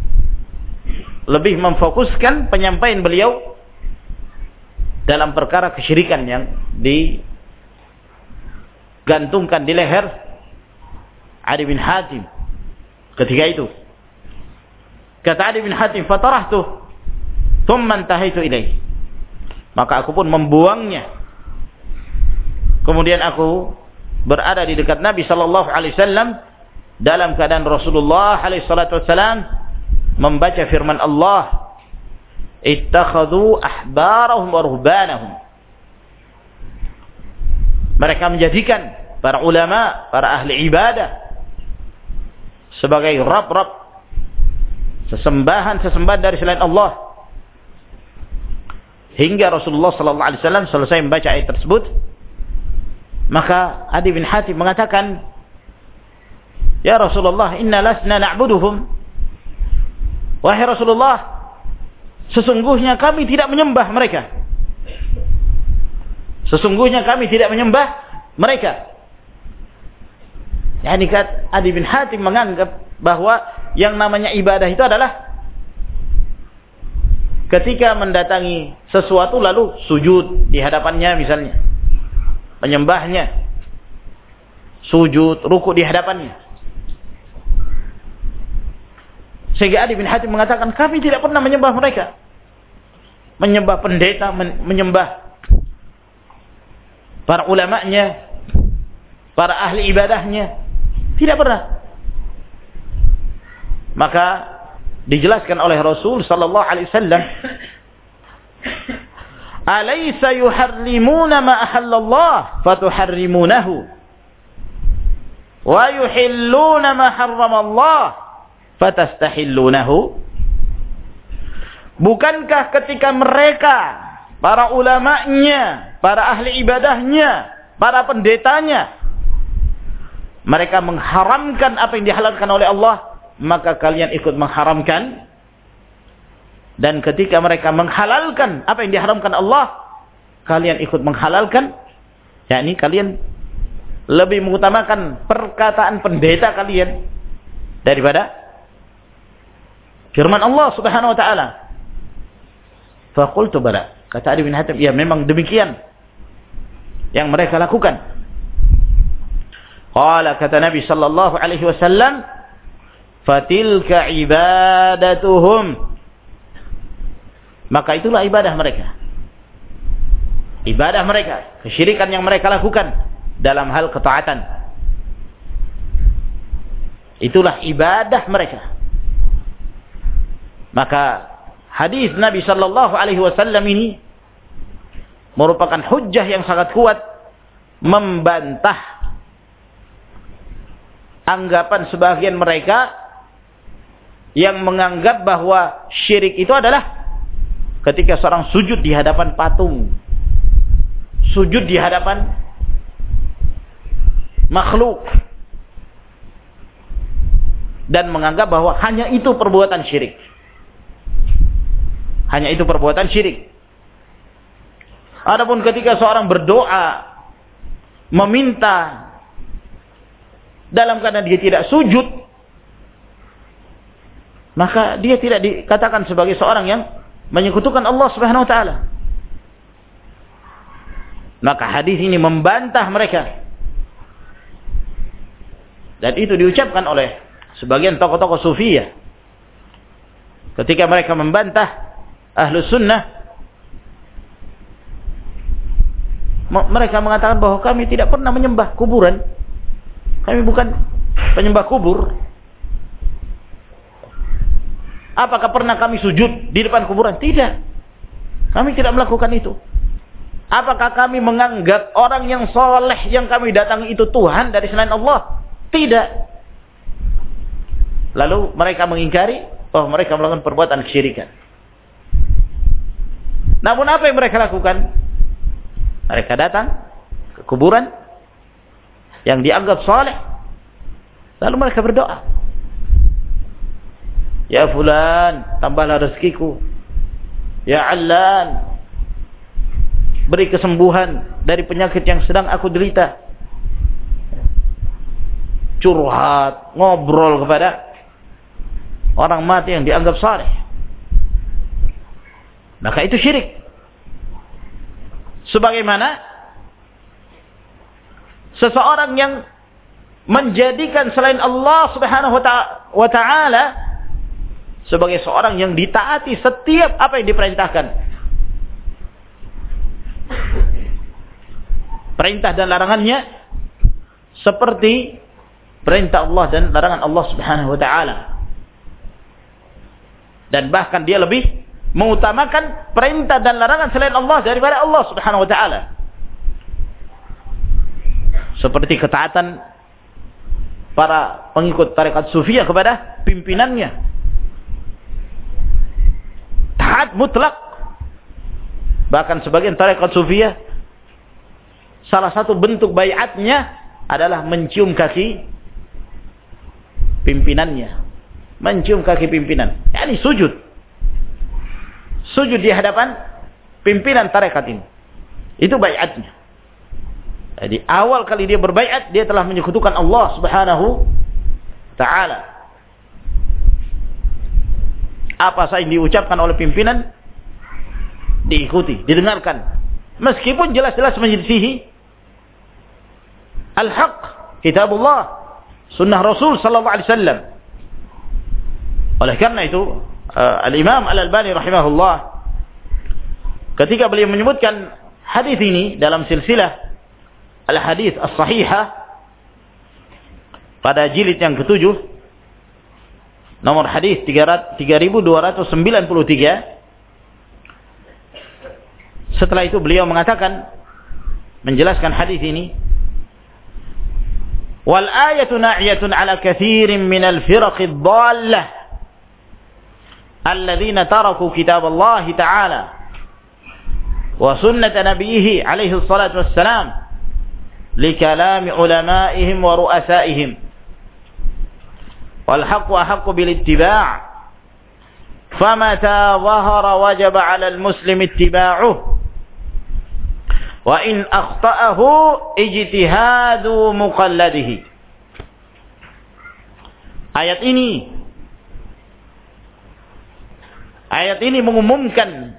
lebih memfokuskan penyampaian beliau dalam perkara kesyirikan yang digantungkan di leher Adi bin Hatim ketika itu. Kata Adi bin Hatim, "Fatarahtu thumma intahaitu ilaihi." Maka aku pun membuangnya. Kemudian aku berada di dekat Nabi sallallahu alaihi wasallam dalam keadaan Rasulullah alaihi salatu wasallam membaca firman Allah, "Ittakhadhu ahbarahum wa ruhbanahum." Mereka menjadikan para ulama, para ahli ibadah sebagai rab-rab, sesembahan dari selain Allah. Hingga Rasulullah sallallahu alaihi wasallam selesai membaca ayat tersebut, maka Adi bin Hatim mengatakan, "Ya Rasulullah, inna lasna na'buduhum." Wahai Rasulullah, sesungguhnya kami tidak menyembah mereka. Sesungguhnya kami tidak menyembah mereka. Yani Adi bin Hatim menganggap bahwa yang namanya ibadah itu adalah ketika mendatangi sesuatu lalu sujud di hadapannya misalnya, menyembahnya, sujud, ruku di hadapannya. Sehingga Adi bin Hatim mengatakan, kami tidak pernah menyembah mereka, menyembah pendeta, menyembah para ulamanya, para ahli ibadahnya, tidak pernah. Maka dijelaskan oleh Rasul sallallahu alaihi wasallam, "Alaysa yuharrimuna ma ahallallah fatuharrimunahu wa yuhilluna ma harramallah fatastahillunahu." Bukankah ketika mereka, para ulamanya, para ahli ibadahnya, para pendetanya, mereka mengharamkan apa yang dihalalkan oleh Allah, maka kalian ikut mengharamkan. Dan ketika mereka menghalalkan apa yang diharamkan Allah, kalian ikut menghalalkan. Yakni kalian lebih mengutamakan perkataan pendeta kalian daripada firman Allah Subhanahu wa taala. Faqultu bala, kata Adi bin Hatim, ya memang demikian yang mereka lakukan. Qala, kata Nabi sallallahu alaihi wasallam, fatilka ibadatuhum, maka itulah ibadah mereka. Ibadah mereka, kesyirikan yang mereka lakukan dalam hal ketaatan, itulah ibadah mereka. Maka hadis Nabi sallallahu alaihi wasallam ini merupakan hujjah yang sangat kuat membantah anggapan sebagian mereka yang menganggap bahwa syirik itu adalah ketika seorang sujud di hadapan patung, sujud di hadapan makhluk dan menganggap bahwa hanya itu perbuatan syirik. Hanya itu perbuatan syirik. Adapun ketika seorang berdoa, meminta dalam keadaan dia tidak sujud, maka dia tidak dikatakan sebagai seorang yang menyekutukan Allah Subhanahu wa taala. Maka hadis ini membantah mereka. Dan itu diucapkan oleh sebagian tokoh-tokoh sufiyah ketika mereka membantah Ahlus Sunnah. Mereka mengatakan bahwa kami tidak pernah menyembah kuburan. Kami bukan penyembah kubur. Apakah pernah kami sujud di depan kuburan? Tidak. Kami tidak melakukan itu. Apakah kami menganggap orang yang soleh yang kami datangi itu Tuhan dari selain Allah? Tidak. Lalu mereka mengingkari bahwa mereka melakukan perbuatan kesyirikan. Namun apa yang mereka lakukan? Mereka datang ke kuburan yang dianggap saleh, lalu mereka berdoa, ya fulan, tambahlah rezekiku. Ya Allan, beri kesembuhan dari penyakit yang sedang aku derita. Curhat, ngobrol kepada orang mati yang dianggap saleh. Maka itu syirik. Sebagaimana seseorang yang menjadikan selain Allah Subhanahu wa taala sebagai seorang yang ditaati setiap apa yang diperintahkan. Perintah dan larangannya seperti perintah Allah dan larangan Allah Subhanahu wa taala. Dan bahkan dia lebih mengutamakan perintah dan larangan selain Allah daripada Allah Subhanahu wa taala. Seperti ketaatan para pengikut tarekat Sufiyah kepada pimpinannya. Taat mutlak. Bahkan sebagian tarekat Sufiyah salah satu bentuk baiatnya adalah mencium kaki pimpinannya. Mencium kaki pimpinan. Yani sujud. Sujud di hadapan pimpinan tarekat ini. Itu baiatnya. Jadi awal kali dia berbaiat, dia telah menyekutukan Allah Subhanahu taala. Apa saja yang diucapkan oleh pimpinan diikuti, didengarkan. Meskipun jelas-jelas menyelisihi al-haq, kitabullah, sunnah Rasul sallallahu alaihi wasallam. Oleh karena itu Al-Imam Al-Albani rahimahullah ketika beliau menyebutkan hadis ini dalam silsilah Al-Hadis As-Sahihah pada jilid yang ke-7 nomor hadis 3293, setelah itu beliau mengatakan menjelaskan hadis ini, wal ayatu na'iyatun ala katsirin minal firaqid dhallah alladzina taraku kitab Allah Ta'ala wa sunnat nabiyhi alaihi salatu wassalam li kalami ulama'ihim wa ru'asaihim wal haqqu ahaqqu bil ittiba' famata dhahara wajaba 'ala al muslim ittiba'uhu wa in akhta'ahu ijtihadu muqalladihi. Ayat ini mengumumkan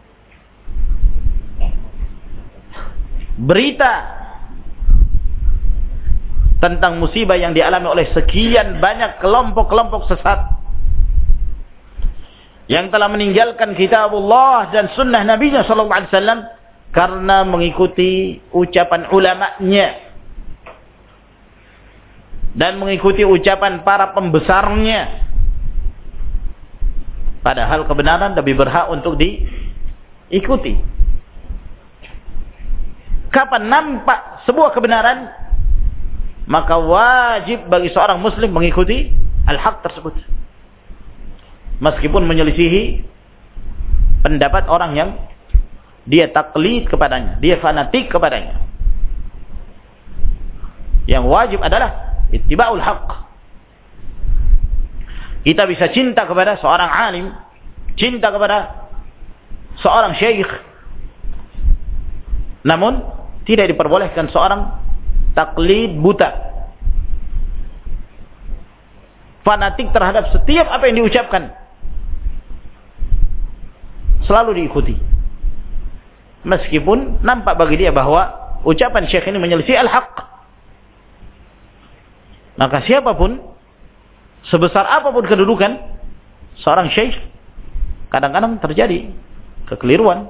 berita tentang musibah yang dialami oleh sekian banyak kelompok-kelompok sesat yang telah meninggalkan kitabullah dan sunnah Nabi sallallahu alaihi wasallam karena mengikuti ucapan ulama'nya dan mengikuti ucapan para pembesarnya. Padahal kebenaran lebih berhak untuk diikuti. Kapan nampak sebuah kebenaran, maka wajib bagi seorang muslim mengikuti al-haq tersebut. Meskipun menyelisihi pendapat orang yang dia taklid kepadanya, dia fanatik kepadanya. Yang wajib adalah ittiba'ul haqq. Kita bisa cinta kepada seorang alim, cinta kepada seorang syekh, namun tidak diperbolehkan seorang taklid buta, fanatik terhadap setiap apa yang diucapkan, selalu diikuti, meskipun nampak bagi dia bahwa ucapan syekh ini menyelisih al-haq. Maka siapapun, sebesar apapun kedudukan seorang syekh, kadang-kadang terjadi kekeliruan,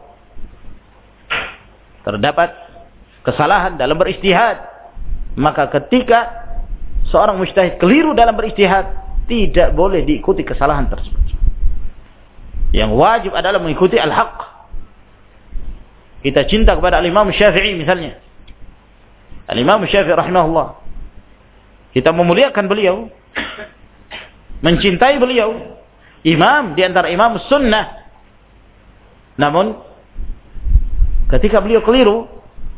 terdapat kesalahan dalam beristihad. Maka ketika seorang mujtahid keliru dalam beristihad, tidak boleh diikuti kesalahan tersebut. Yang wajib adalah mengikuti al-haq. Kita cinta kepada al-Imam Syafi'i misalnya, al-Imam Syafi'i rahimahullah, kita memuliakan beliau, mencintai beliau, imam di antara imam sunnah. Namun ketika beliau keliru,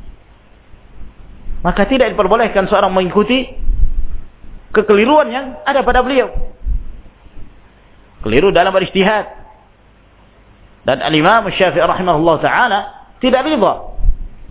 maka tidak diperbolehkan seorang mengikuti kekeliruan yang ada pada beliau. Keliru dalam berijtihad. Dan al-Imam Syafi'i rahimahullah ta'ala tidak ridha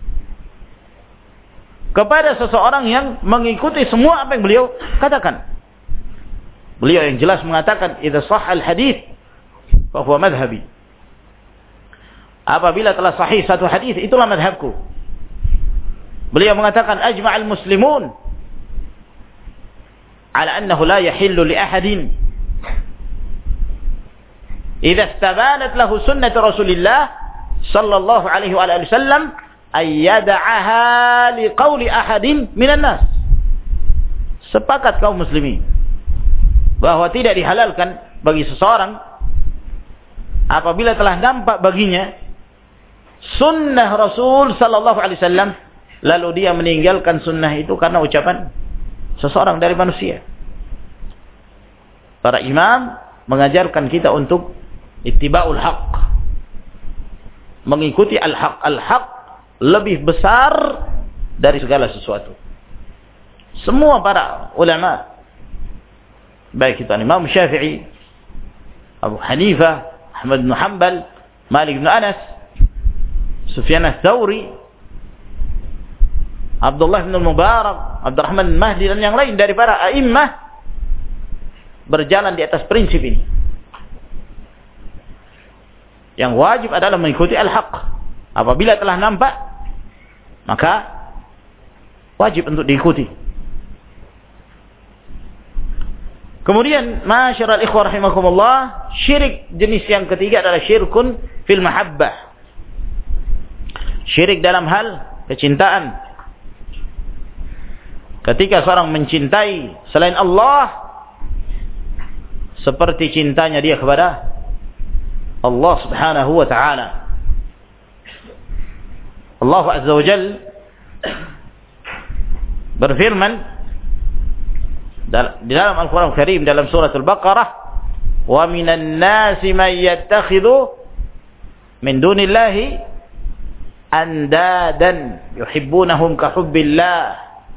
kepada seseorang yang mengikuti semua apa yang beliau katakan. Beliau yang jelas mengatakan, idza sahha al-hadits fa huwa madhhabi. Apabila telah sahih satu hadis, itulah madhabku. Beliau mengatakan, ajma'al muslimun ala annahu la yahillu li ahadin idza istabanat lahu sunnatu Rasulillah sallallahu alaihi wa alihi wasallam ay yad'aha li qawli ahadin minan nas. Sepakat kaum muslimin bahwa tidak dihalalkan bagi seseorang apabila telah nampak baginya sunnah Rasul sallallahu alaihi wasallam, lalu dia meninggalkan sunnah itu karena ucapan seseorang dari manusia. Para imam mengajarkan kita untuk ittiba'ul haqq, mengikuti al-haq. Al-haq lebih besar dari segala sesuatu. Semua para ulama, baik itu Imam Syafi'i, Abu Hanifah, Ahmad bin Hanbal, Malik bin Anas, Sufyan ats-Tsauri, Abdullah bin Mubarak, Abdurrahman bin Mahdi, dan yang lain dari para a'immah, berjalan di atas prinsip ini. Yang wajib adalah mengikuti al-haq. Apabila telah nampak, maka wajib untuk diikuti. Kemudian, ma'asyiral ikhwah rahimakumullah, syirik jenis yang ketiga adalah syirkun fil mahabbah. Syirik dalam hal kecintaan. Ketika seorang mencintai selain Allah seperti cintanya dia kepada Allah subhanahu wa ta'ala. Allah azza wa jal berfirman di dalam Al-Quran Al-Karim dalam surah Al-Baqarah, wa minan nasi man yattakhidhu min dunillahi andadan yuhibbunahum ka hubbillah.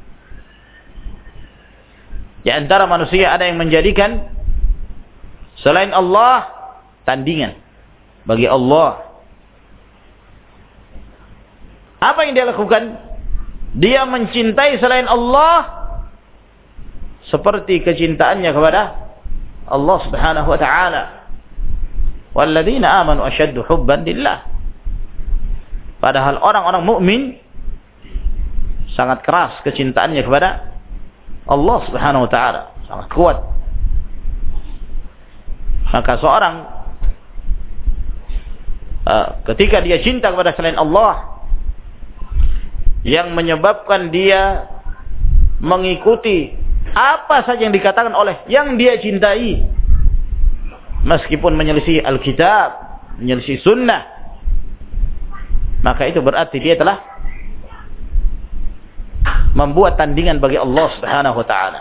Di antara manusia ada yang menjadikan selain Allah tandingan bagi Allah. Apa yang dia lakukan? Dia mencintai selain Allah seperti kecintaannya kepada Allah subhanahu wa ta'ala. Walladzina amanu asyaddu hubban lillah. Padahal orang-orang mukmin sangat keras kecintaannya kepada Allah subhanahu wa ta'ala, sangat kuat. Maka seorang ketika dia cinta kepada selain Allah, yang menyebabkan dia mengikuti apa saja yang dikatakan oleh yang dia cintai, meskipun menyelisih Alkitab, menyelisih sunnah, maka itu berarti dia telah membuat tandingan bagi Allah subhanahu wa ta'ala.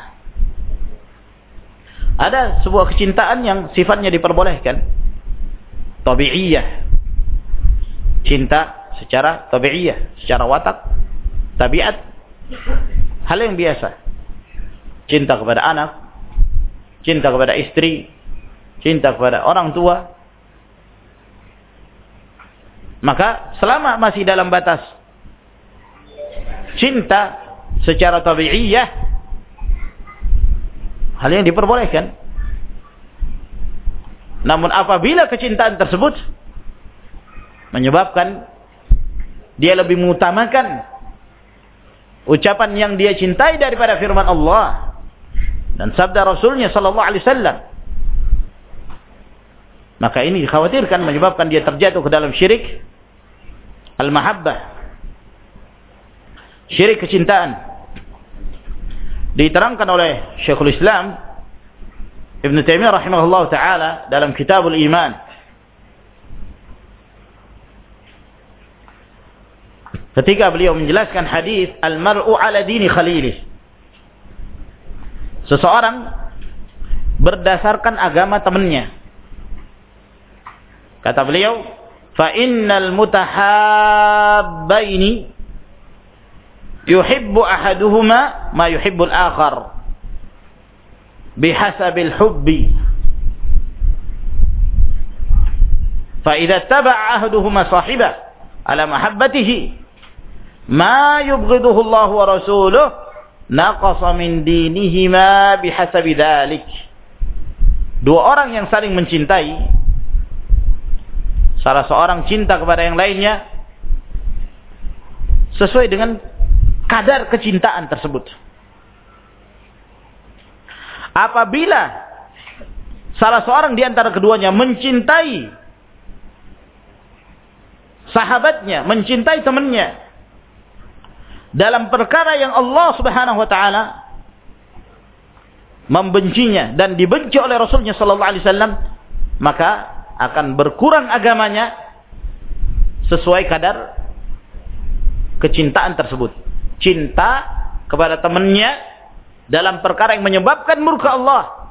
Ada sebuah kecintaan yang sifatnya diperbolehkan, tabi'iyah, cinta secara tabi'iyah, secara watak, tabiat, hal yang biasa. Cinta kepada anak, cinta kepada istri, cinta kepada orang tua. Maka selama masih dalam batas cinta secara tabi'iyah, hal yang diperbolehkan. Namun apabila kecintaan tersebut menyebabkan dia lebih mengutamakan ucapan yang dia cintai daripada firman Allah dan sabda Rasulnya sallallahu alaihi wasallam, maka ini dikhawatirkan menyebabkan dia terjatuh ke dalam syirik al-mahabbah, syirik kecintaan. Diterangkan oleh Syekhul Islam Ibn Taimiyah rahimahullah ta'ala dalam Kitabul Iman. Ketika beliau menjelaskan hadis al-mar'u ala dini khalilih. Seseorang berdasarkan agama temannya. Kata beliau, fa innal mutahabbaini yuhibbu ahaduhuma ma yuhibbul akhar bihasabil hubbi. Fa idza taba'a ahaduhuma sahibah ala mahabbatihi ma yubghiduhu Allah wa rasuluhu naqasa min dinihima bihasabi dzalik. Dua orang yang saling mencintai, salah seorang cinta kepada yang lainnya sesuai dengan kadar kecintaan tersebut. Apabila salah seorang di antara keduanya mencintai sahabatnya, mencintai temannya dalam perkara yang Allah Subhanahu wa taala membencinya dan dibenci oleh Rasulnya sallallahu alaihi wasallam, maka akan berkurang agamanya sesuai kadar kecintaan tersebut. Cinta kepada temannya dalam perkara yang menyebabkan murka Allah,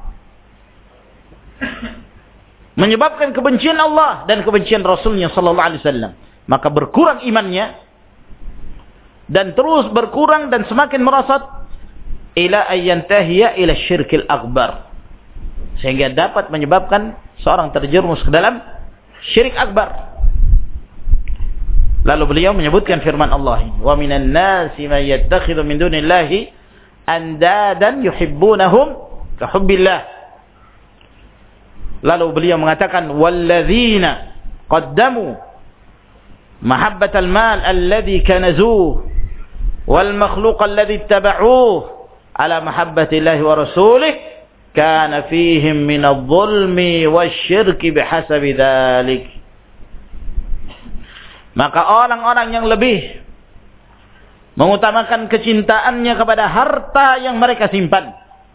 menyebabkan kebencian Allah dan kebencian Rasulnya sallallahu alaihi wasallam, maka berkurang imannya dan terus berkurang dan semakin merosot ila ayyantahiya ila syirkil akbar, sehingga dapat menyebabkan seorang terjerumus ke dalam syirik akbar. Lalu beliau menyebutkan firman Allah, wa minan nasi man yattakhidhu min dunillahi andadan yuhibbunahum ka hubbillah. Lalu beliau mengatakan, walladzina qaddamu mahabbatal mal alladhi kanazuhu wal makhluq alladhi ittaba'uhu ala mahabbatillahi wa rasulih kana fihim min adh-dhulmi wasyirki bihasabi dzalik. Maka orang-orang yang lebih mengutamakan kecintaannya kepada harta yang mereka simpan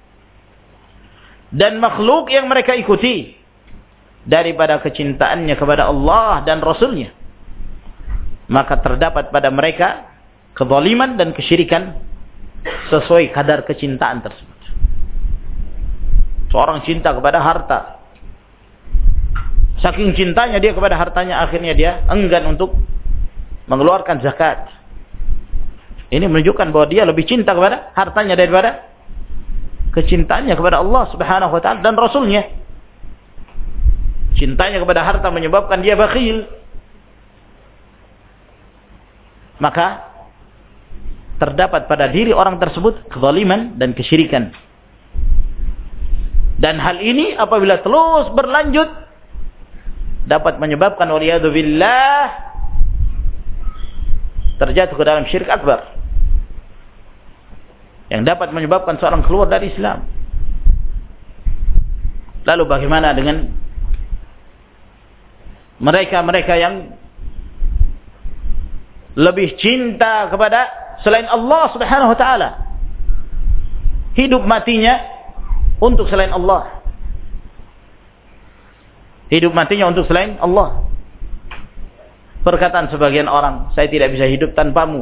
dan makhluk yang mereka ikuti daripada kecintaannya kepada Allah dan Rasulnya, maka terdapat pada mereka kezaliman dan kesyirikan sesuai kadar kecintaan tersebut. Seorang cinta kepada harta, saking cintanya dia kepada hartanya, akhirnya dia enggan untuk mengeluarkan zakat. Ini menunjukkan bahwa dia lebih cinta kepada hartanya daripada kecintaannya kepada Allah Subhanahu wa taala dan Rasulnya. Cintanya kepada harta menyebabkan dia bakhil. Maka terdapat pada diri orang tersebut kezaliman dan kesyirikan. Dan hal ini apabila terus berlanjut dapat menyebabkan waliyadu billah terjatuh ke dalam syirik akbar, yang dapat menyebabkan seorang keluar dari Islam. Lalu bagaimana dengan mereka-mereka yang lebih cinta kepada selain Allah Subhanahu wa taala, hidup matinya untuk selain Allah, hidup matinya untuk selain Allah. Perkataan sebagian orang, saya tidak bisa hidup tanpamu.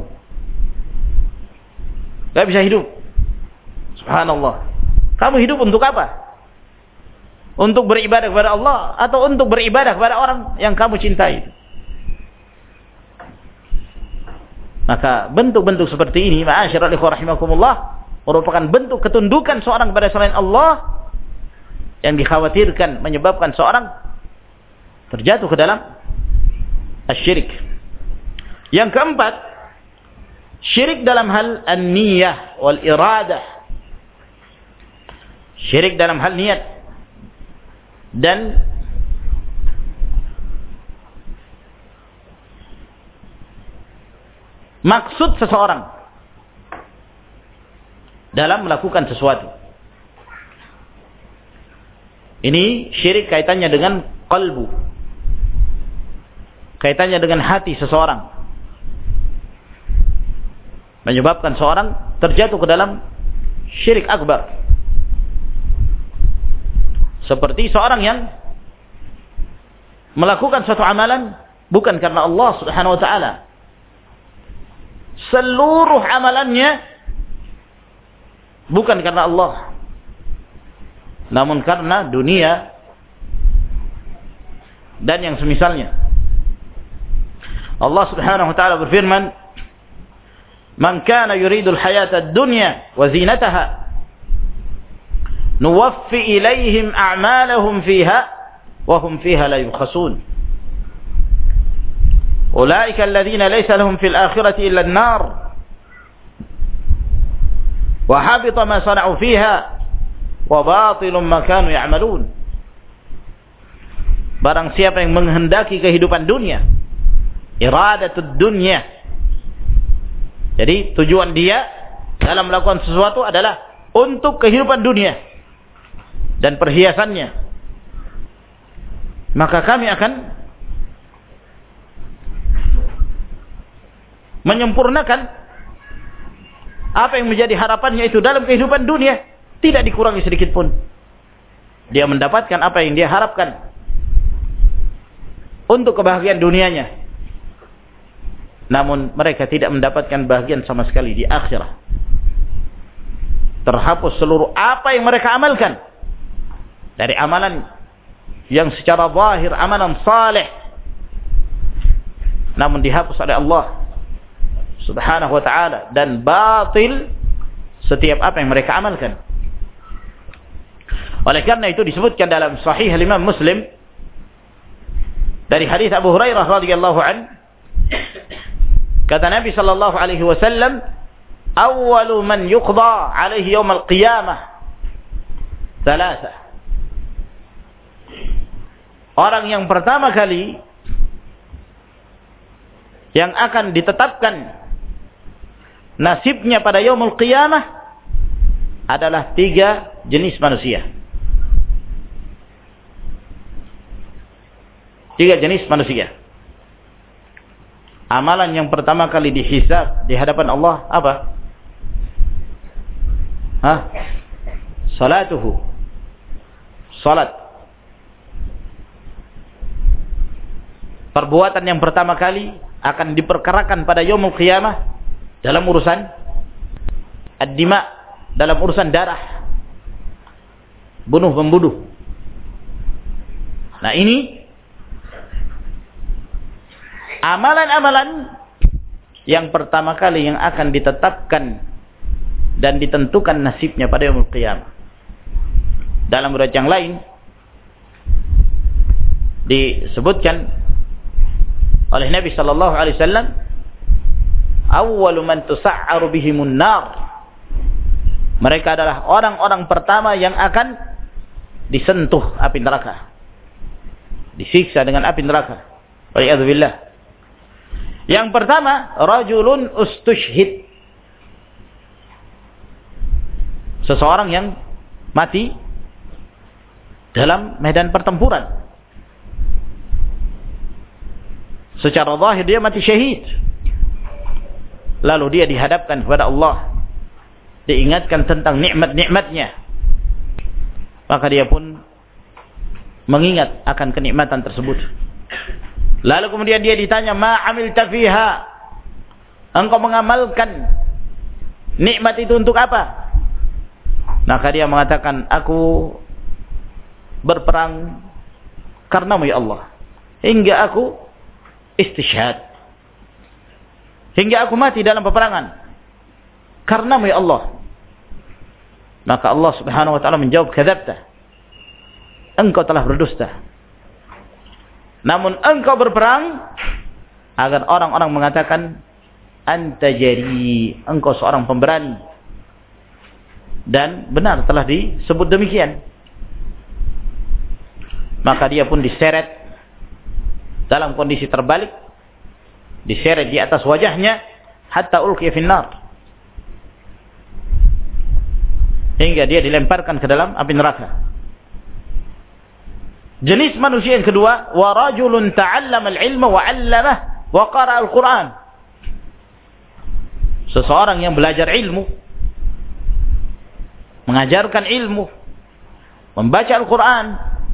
Tidak bisa hidup. Subhanallah. Kamu hidup untuk apa? Untuk beribadah kepada Allah atau untuk beribadah kepada orang yang kamu cintai? Maka bentuk-bentuk seperti ini, ma'asyiral ikhwah rahimakumullah, merupakan bentuk ketundukan seorang kepada selain Allah yang dikhawatirkan menyebabkan seorang terjatuh ke dalam asyirik. Yang keempat, syirik dalam hal an-niyah wal iradah. Syirik dalam hal niat dan maksud seseorang dalam melakukan sesuatu. Ini syirik kaitannya dengan qalbu, kaitannya dengan hati seseorang, menyebabkan seorang terjatuh ke dalam syirik akbar. Seperti seorang yang melakukan suatu amalan bukan karena Allah Subhanahu wa taala. Seluruh amalannya bukan karena Allah, namun karena dunia dan yang semisalnya. Allah Subhanahu wa taala berfirman, "Man kana yuridul hayata ad-dunya wa zinataha nuwaffi ilaihim a'malahum fiha wa hum fiha la yubkhasun. Ulaika alladhina laysa lahum fil akhirati illa an-nar wa habita ma sana'u fiha wa batilun ma kanu ya'malun." Barang siapa yang menghendaki kehidupan dunia, iradatud dunya, jadi tujuan dia dalam melakukan sesuatu adalah untuk kehidupan dunia dan perhiasannya, maka kami akan menyempurnakan apa yang menjadi harapannya itu dalam kehidupan dunia, tidak dikurangi sedikit pun. Dia mendapatkan apa yang dia harapkan untuk kebahagiaan dunianya, namun mereka tidak mendapatkan bahagian sama sekali di akhirat. Terhapus seluruh apa yang mereka amalkan dari amalan yang secara zahir amalan saleh, namun dihapus oleh Allah Subhanahu wa ta'ala, dan batil setiap apa yang mereka amalkan. Oleh karena itu disebutkan dalam Sahih Imam Muslim dari hadis Abu Hurairah radhiyallahu an, kata Nabi sallallahu alaihi wasallam, "Awwalu man yuqda alaihi yaum al-qiyamah thalatha." Orang yang pertama kali yang akan ditetapkan nasibnya pada yaumul qiyamah adalah 3 jenis manusia. 3 jenis manusia. Amalan yang pertama kali dihisab di hadapan Allah apa? Salatuhu. Salat. Perbuatan yang pertama kali akan diperkarakan pada yaumul qiyamah dalam urusan ad-dima, dalam urusan darah, bunuh-membunuh. Nah, ini amalan-amalan yang pertama kali yang akan ditetapkan dan ditentukan nasibnya pada yaumul qiyamah. Dalam riwayat yang lain disebutkan oleh Nabi sallallahu alaihi wasallam, "Awwalu man tus'aru bihimun nar." Mereka adalah orang-orang pertama yang akan disentuh api neraka, disiksa dengan api neraka. Wa'iyadzubillah. Yang pertama, rajulun ustushhid. Seseorang yang mati dalam medan pertempuran. Secara zahir dia mati syahid. Lalu dia dihadapkan kepada Allah, diingatkan tentang nikmat-nikmatnya, maka dia pun mengingat akan kenikmatan tersebut. Lalu kemudian dia ditanya, "Ma amilta fiha?" Engkau mengamalkan nikmat itu untuk apa? Maka dia mengatakan, "Aku berperang karenamu ya Allah, hingga aku istishhad." hingga aku mati dalam peperangan karenamu ya Allah. Maka Allah Subhanahu wa taala menjawab, kadzabta, engkau telah berdusta. Namun engkau berperang agar orang-orang mengatakan anta jari, engkau seorang pemberani. Dan benar telah disebut demikian. Maka dia pun diseret dalam kondisi terbalik, diseret di atas wajahnya hatta ulqiya finnar, hingga dia dilemparkan ke dalam api neraka. Jenis manusia yang kedua, wa rajulun ta'allama al-ilma wa 'allamah wa qara'a al-Qur'an. Seseorang yang belajar ilmu, mengajarkan ilmu, membaca Al-Qur'an.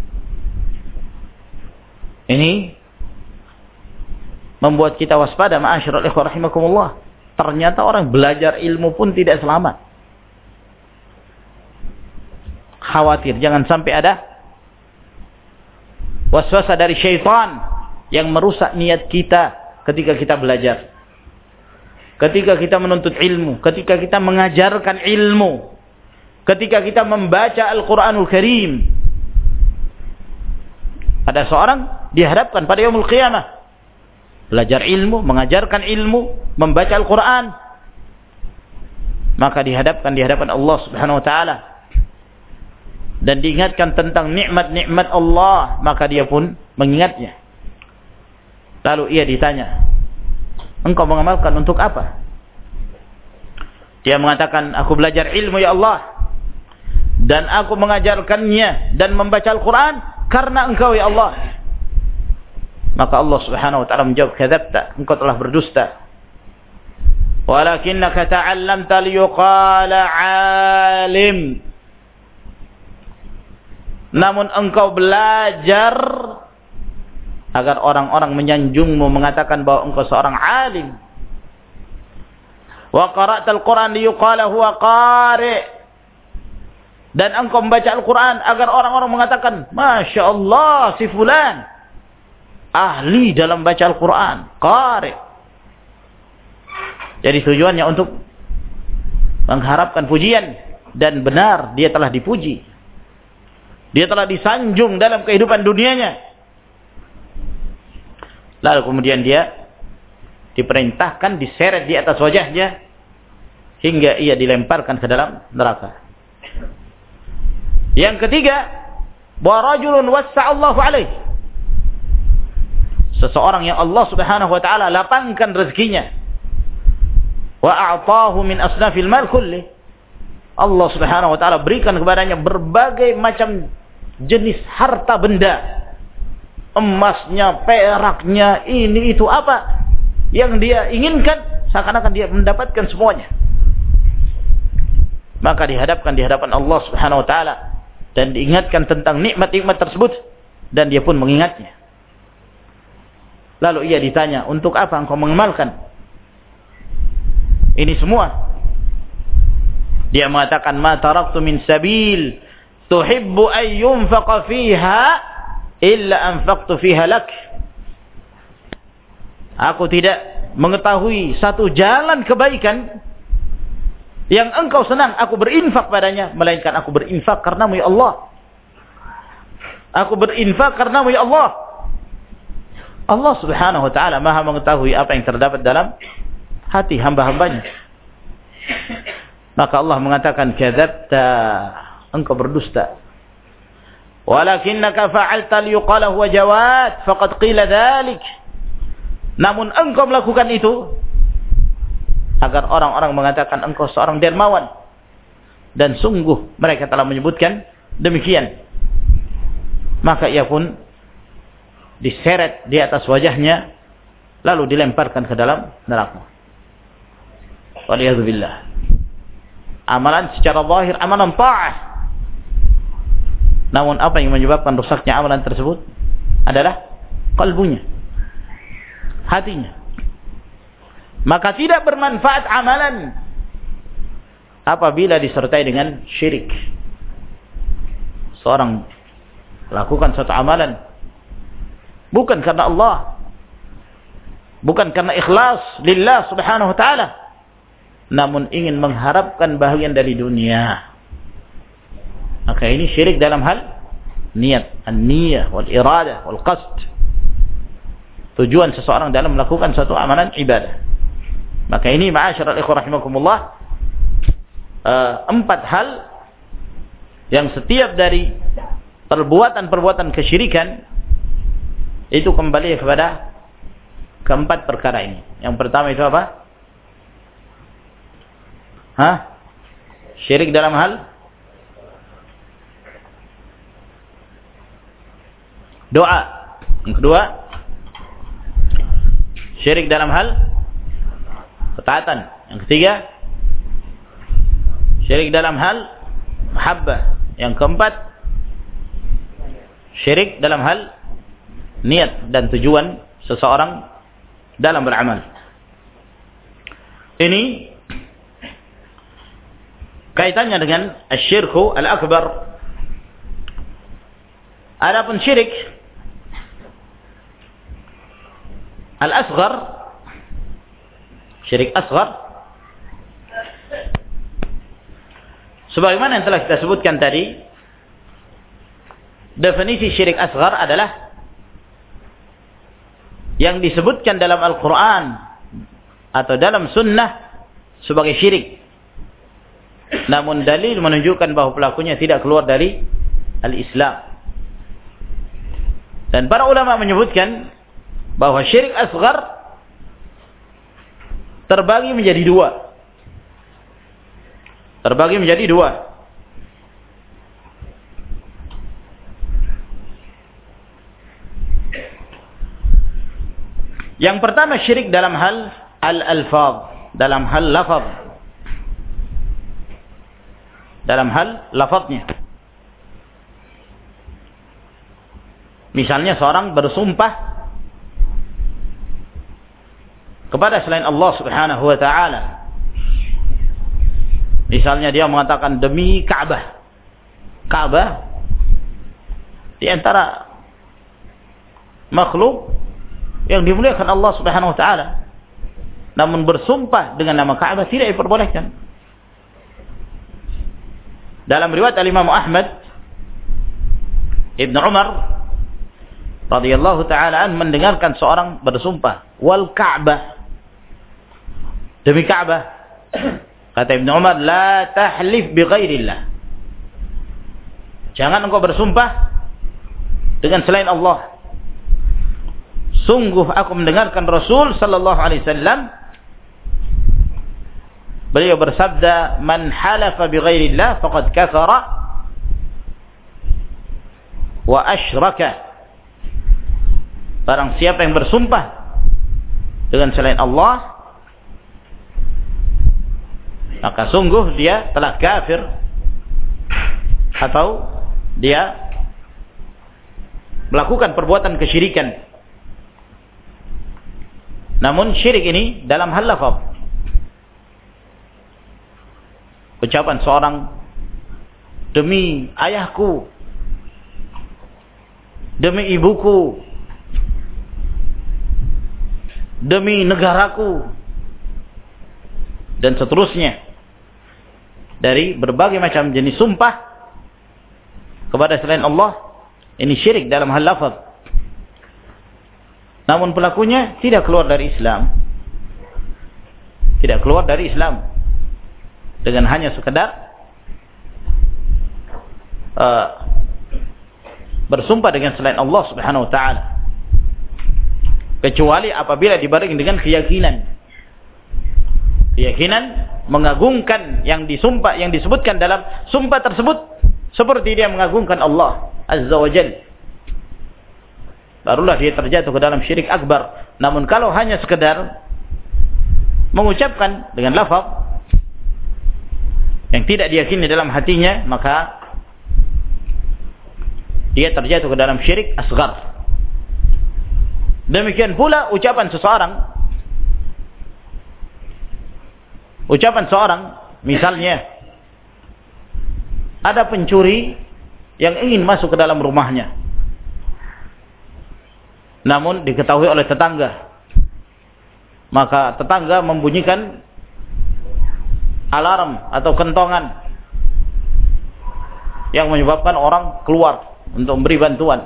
Ini membuat kita waspada, ma'asyiral ikhwah rahimakumullah. Ternyata orang belajar ilmu pun tidak selamat. Khawatir jangan sampai ada waswasa dari syaitan yang merusak niat kita ketika kita belajar, ketika kita menuntut ilmu, ketika kita mengajarkan ilmu, ketika kita membaca Al-Quranul Karim. Ada seorang dihadapkan pada yaumul qiyamah, belajar ilmu, mengajarkan ilmu, membaca Al-Quran, maka dihadapkan di hadapan Allah Subhanahu wa taala dan diingatkan tentang nikmat-nikmat Allah, maka dia pun mengingatnya. Lalu ia ditanya, engkau mengamalkan untuk apa? Dia mengatakan, aku belajar ilmu ya Allah, dan aku mengajarkannya dan membaca Al-Quran karena engkau ya Allah. Maka Allah Subhanahu wa taala menjawab, kadzabta, engkau telah berdusta. Walakinnaka ta'allamta liyuqala 'alim. Namun engkau belajar agar orang-orang menyanjungmu, mengatakan bahwa engkau seorang alim. Wa qara'tal Qur'an liyuqala huwa qari'. Dan engkau membaca Al-Quran agar orang-orang mengatakan, Masya Allah, si fulan ahli dalam baca Al-Quran, qari'. Jadi tujuannya untuk mengharapkan pujian, dan benar dia telah dipuji. Dia telah disanjung dalam kehidupan dunianya. Lalu kemudian dia diperintahkan diseret di atas wajahnya hingga ia dilemparkan ke dalam neraka. Yang ketiga, wa rajulun wassa'allahu alaihi. Seseorang yang Allah Subhanahu wa taala lapangkan rezekinya. Wa a'tahu min asnafil mal kulli. Allah Subhanahu wa taala berikan kepadanya berbagai macam jenis harta benda, emasnya, peraknya, ini itu apa yang dia inginkan, seakan-akan dia mendapatkan semuanya. Maka dihadapkan di hadapan Allah Subhanahu wa taala dan diingatkan tentang nikmat-nikmat tersebut, dan dia pun mengingatnya. Lalu ia ditanya, untuk apa engkau mengamalkan ini semua? Dia mengatakan, ma taraktu min sabil tuhibbu an yunfaqa fiha illa anfaqtu fiha lak. Aku tidak mengetahui satu jalan kebaikan yang engkau senang aku berinfak padanya, melainkan aku berinfak karenamu ya Allah. Aku berinfak karenamu ya Allah. Allah Subhanahu wa taala Maha mengetahui apa yang terdapat dalam hati hamba-hambanya. Maka Allah mengatakan, kadzabta, engkau berdusta. Walakinnaka fa'alta liyuqala huwa jawad faqad qila dzalik. Namun engkau melakukan itu agar orang-orang mengatakan engkau seorang dermawan, dan sungguh mereka telah menyebutkan demikian. Maka ia pun diseret di atas wajahnya lalu dilemparkan ke dalam neraka. Waliyadzubillah. Amalan secara zahir amalan ta'ah. Namun apa yang menyebabkan rusaknya amalan tersebut adalah kalbunya, hatinya. Maka tidak bermanfaat amalan apabila disertai dengan syirik. Seorang lakukan suatu amalan bukan karena Allah, bukan karena ikhlas lillah subhanahu wa ta'ala, namun ingin mengharapkan bahagian dari dunia, maka ini syirik dalam hal niat, an-niyah wal iradah wal qasd, tujuan seseorang dalam melakukan suatu amalan ibadah. Maka ini ma'asyiral ikhwah rahimakumullah, 4 hal yang setiap dari perbuatan-perbuatan kesyirikan itu kembali kepada keempat perkara ini. Yang pertama itu apa? Syirik dalam hal doa. Yang kedua, syirik dalam hal ketaatan. Yang ketiga, syirik dalam hal mahabbah. Yang keempat, syirik dalam hal niat dan tujuan seseorang dalam beramal. Ini kaitannya dengan asyirku al-akbar. Adapun syirik al-asghar, syirik asghar, sebagaimana yang telah kita sebutkan tadi, definisi syirik asghar adalah yang disebutkan dalam Al-Quran atau dalam sunnah sebagai syirik, namun dalil menunjukkan bahawa pelakunya tidak keluar dari al-Islam. Dan para ulama menyebutkan bahawa syirik asghar terbagi menjadi dua. Terbagi menjadi dua. Yang pertama syirik dalam hal al-alfaz, dalam hal lafaz. Dalam hal lafaznya. Misalnya seorang bersumpah kepada selain Allah Subhanahu wa ta'ala. Misalnya dia mengatakan demi Ka'bah. Ka'bah di antara makhluk yang dimuliakan Allah Subhanahu wa ta'ala, namun bersumpah dengan nama Ka'bah tidak diperbolehkan. Dalam riwayat Al-Imam Ahmad, Ibn Umar radhiyallahu ta'ala an mendengarkan seorang bersumpah, wal Ka'bah, demi Ka'bah. Kata Ibn Umar, la tahlif bi ghairillah, jangan engkau bersumpah dengan selain Allah. Sungguh aku mendengarkan Rasul sallallahu alaihi wasallam, beliau bersabda, man halafa bi ghairillah faqad kafara wa asyraka. Barang siapa yang bersumpah dengan selain Allah, maka sungguh dia telah kafir atau dia melakukan perbuatan kesyirikan. Namun syirik ini dalam hal lafaz. Ucapan seorang, demi ayahku, demi ibuku, demi negaraku, dan seterusnya, dari berbagai macam jenis sumpah kepada selain Allah. Ini syirik dalam hal lafaz. Namun pelakunya tidak keluar dari Islam. Tidak keluar dari Islam dengan hanya sekedar bersumpah dengan selain Allah Subhanahu wa ta'ala, kecuali apabila dibarengi dengan keyakinan. Keyakinan mengagungkan yang disumpah, yang disebutkan dalam sumpah tersebut, seperti dia mengagungkan Allah Azza wa Jalla, barulah dia terjatuh ke dalam syirik akbar. Namun kalau hanya sekedar mengucapkan dengan lafaz yang tidak diyakini dalam hatinya, maka dia terjatuh ke dalam syirik asghar. Demikian pula ucapan seorang, misalnya ada pencuri yang ingin masuk ke dalam rumahnya, namun diketahui oleh tetangga maka tetangga membunyikan alarm atau kentongan yang menyebabkan orang keluar untuk memberi bantuan.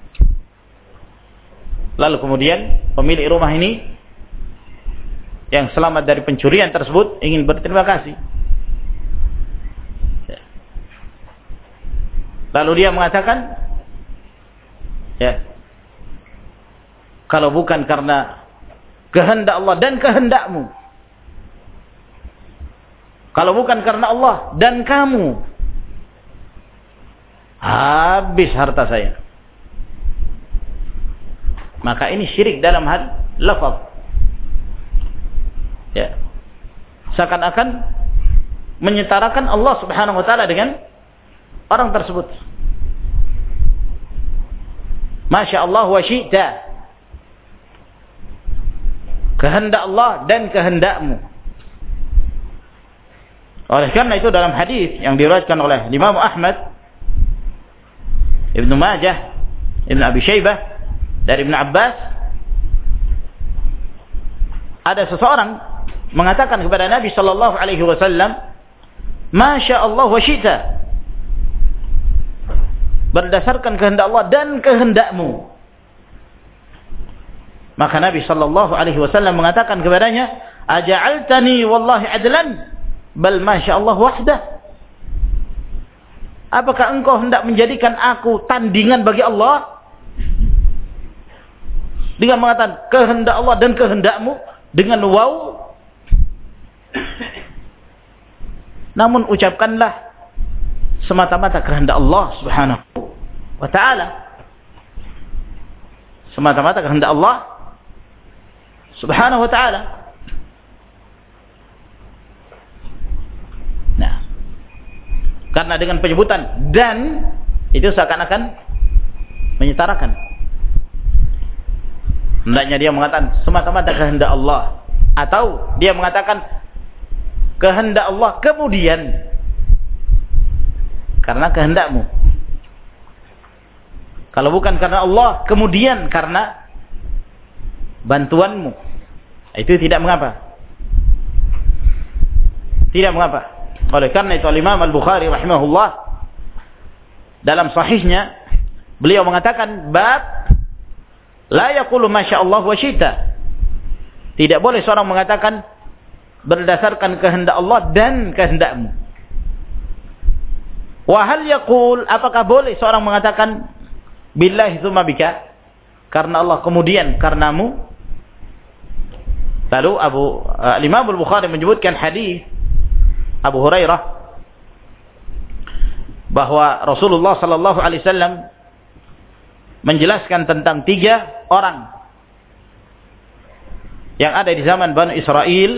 Lalu kemudian pemilik rumah ini yang selamat dari pencurian tersebut ingin berterima kasih. Lalu dia mengatakan, ya, kalau bukan karena kehendak Allah dan kehendakmu, kalau bukan karena Allah dan kamu, habis harta saya. Maka ini syirik dalam hal lafaz. Ya. Seakan-akan menyetarakan Allah Subhanahu wa taala dengan orang tersebut. Masya Allah wa syi'ta. Kehendak Allah dan kehendakmu. Oleh karena itu dalam hadis yang diriwayatkan oleh Imam Ahmad, Ibnu Majah, Ibnu Abi Syaibah dari Ibnu Abbas, ada seseorang mengatakan kepada Nabi sallallahu alaihi wasallam, "Masya Allah wa syi'ta." Berdasarkan kehendak Allah dan kehendakmu. Maka Nabi sallallahu alaihi wasallam mengatakan kepadanya, "Aja'altani wallahi adlan, bal masya Allah wahdah." Apakah engkau hendak menjadikan aku tandingan bagi Allah? Dengan mengatakan kehendak Allah dan kehendakmu dengan waw. Namun ucapkanlah semata-mata kehendak Allah Subhanahu wa ta'ala. Semata-mata kehendak Allah Subhanahu wa ta'ala. Nah, karena dengan penyebutan dan itu seakan-akan menyetarakan. Hendaknya dia mengatakan semata-mata kehendak Allah, atau dia mengatakan kehendak Allah kemudian karena kehendakmu. Kalau bukan karena Allah kemudian karena bantuanmu, itu tidak mengapa. Tidak mengapa. Oleh karena itu Imam Al-Bukhari rahimahullah dalam sahihnya beliau mengatakan bab la yaqulu masya Allah wa syi'ta. Tidak boleh seorang mengatakan berdasarkan kehendak Allah dan kehendakmu. Wa hal yaqul, apakah boleh seorang mengatakan billahi tsumma bika, karena Allah kemudian karenamu? Lalu Imam Al-Bukhari menyebutkan hadis Abu Hurairah bahwa Rasulullah sallallahu alaihi wasallam menjelaskan tentang 3 orang yang ada di zaman Bani Israel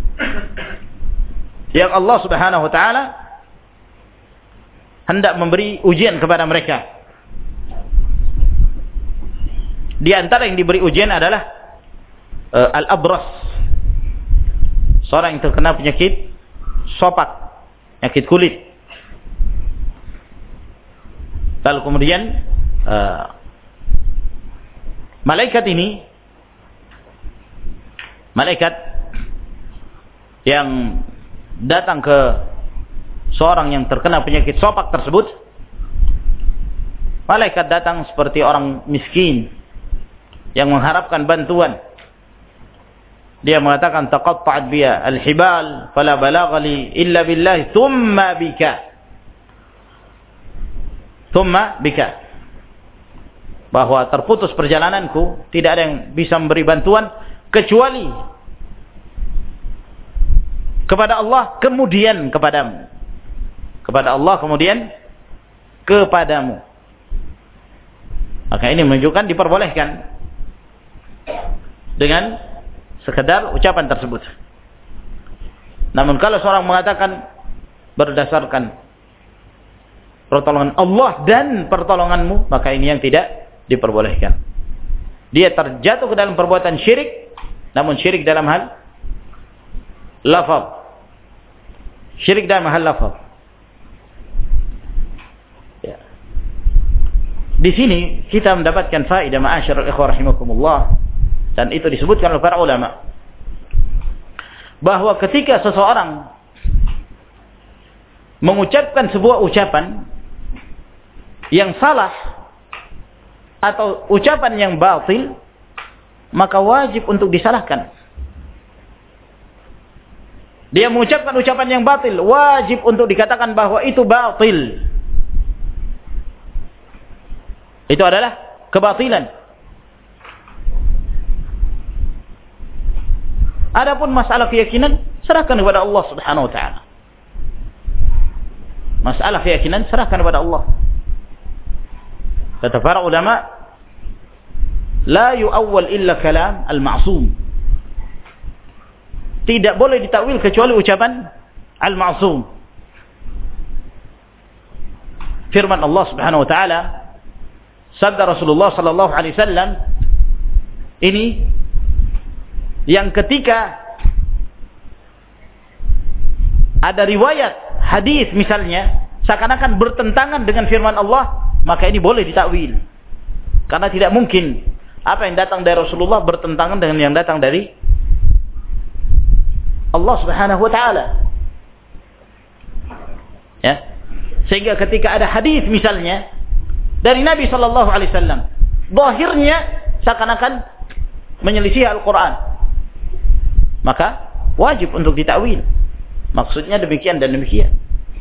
yang Allah Subhanahu wa taala hendak memberi ujian kepada mereka. Di antara yang diberi ujian adalah al-abras, seorang yang terkena penyakit sopak, penyakit kulit. Lalu kemudian malaikat ini, malaikat yang datang ke seorang yang terkena penyakit sopak tersebut, malaikat datang seperti orang miskin yang mengharapkan bantuan. Dia mengatakan taqatta'at biya al-hibal fala balagha li illa billahi thumma bika. Bahwa terputus perjalananku, tidak ada yang bisa memberi bantuan kecuali kepada Allah kemudian kepadamu. Kepada Allah kemudian kepadamu. Maka ini menunjukkan diperbolehkan dengan sekedar ucapan tersebut. Namun kalau seorang mengatakan berdasarkan pertolongan Allah dan pertolonganmu, maka ini yang tidak diperbolehkan. Dia terjatuh ke dalam perbuatan syirik, namun syirik dalam hal lafaz. Syirik dalam hal lafaz. Ya. Di sini kita mendapatkan faedah ma'asyiral ikhwah rahimakumullah, dan itu disebutkan oleh para ulama bahwa ketika seseorang mengucapkan sebuah ucapan yang salah atau ucapan yang batil, maka wajib untuk disalahkan. Dia mengucapkan ucapan yang batil, wajib untuk dikatakan bahwa itu batil. Itu adalah kebatilan. Adapun masalah keyakinan, serahkan kepada Allah Subhanahu wa taala. Masalah keyakinan serahkan kepada Allah. Kata para ulama, la yu'awwal illa kalam al-ma'sum. Tidak boleh ditakwil kecuali ucapan al-ma'sum. Firman Allah Subhanahu wa taala, sabda Rasulullah sallallahu alaihi wasallam ini yang ketika ada riwayat hadis misalnya seakan-akan bertentangan dengan firman Allah, maka ini boleh ditakwil. Karena tidak mungkin apa yang datang dari Rasulullah bertentangan dengan yang datang dari Allah Subhanahu wa taala. Ya. Sehingga ketika ada hadis misalnya dari Nabi sallallahu alaihi wasallam, zahirnya seakan-akan menyelisih Al-Qur'an, maka wajib untuk ditakwil. Maksudnya demikian dan demikian.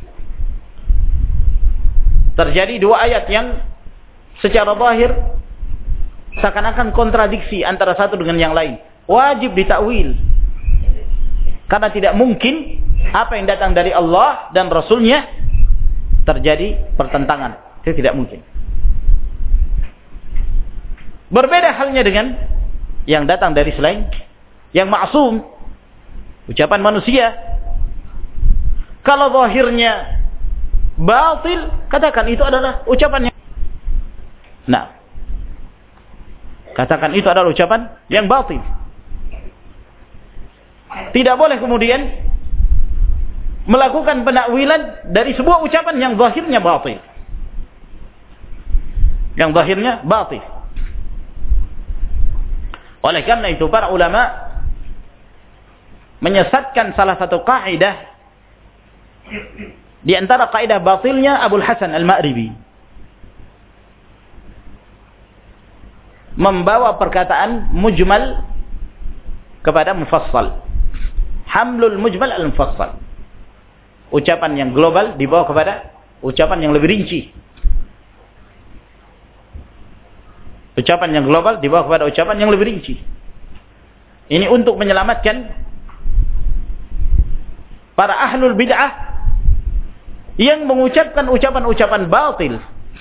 Terjadi dua ayat yang secara zahir seakan-akan kontradiksi antara satu dengan yang lain, wajib ditakwil. Karena tidak mungkin apa yang datang dari Allah dan Rasulnya terjadi pertentangan. Itu tidak mungkin. Berbeda halnya dengan yang datang dari selain yang maksum, ucapan manusia. Kalau zahirnya batil, katakan itu adalah ucapan yang katakan itu adalah ucapan yang batil. Tidak boleh kemudian melakukan penakwilan dari sebuah ucapan yang zahirnya batil. Yang zahirnya batil. Oleh karena itu para ulama menyesatkan salah satu kaidah di antara kaidah batilnya Abul Hasan Al-Ma'ribi, membawa perkataan mujmal kepada mufassal. Hamlul mujmal al-mufassal. Ucapan yang global dibawa kepada ucapan yang lebih rinci. Ucapan yang global dibawa kepada ucapan yang lebih rinci. Ini untuk menyelamatkan para ahlul bid'ah yang mengucapkan ucapan-ucapan batil.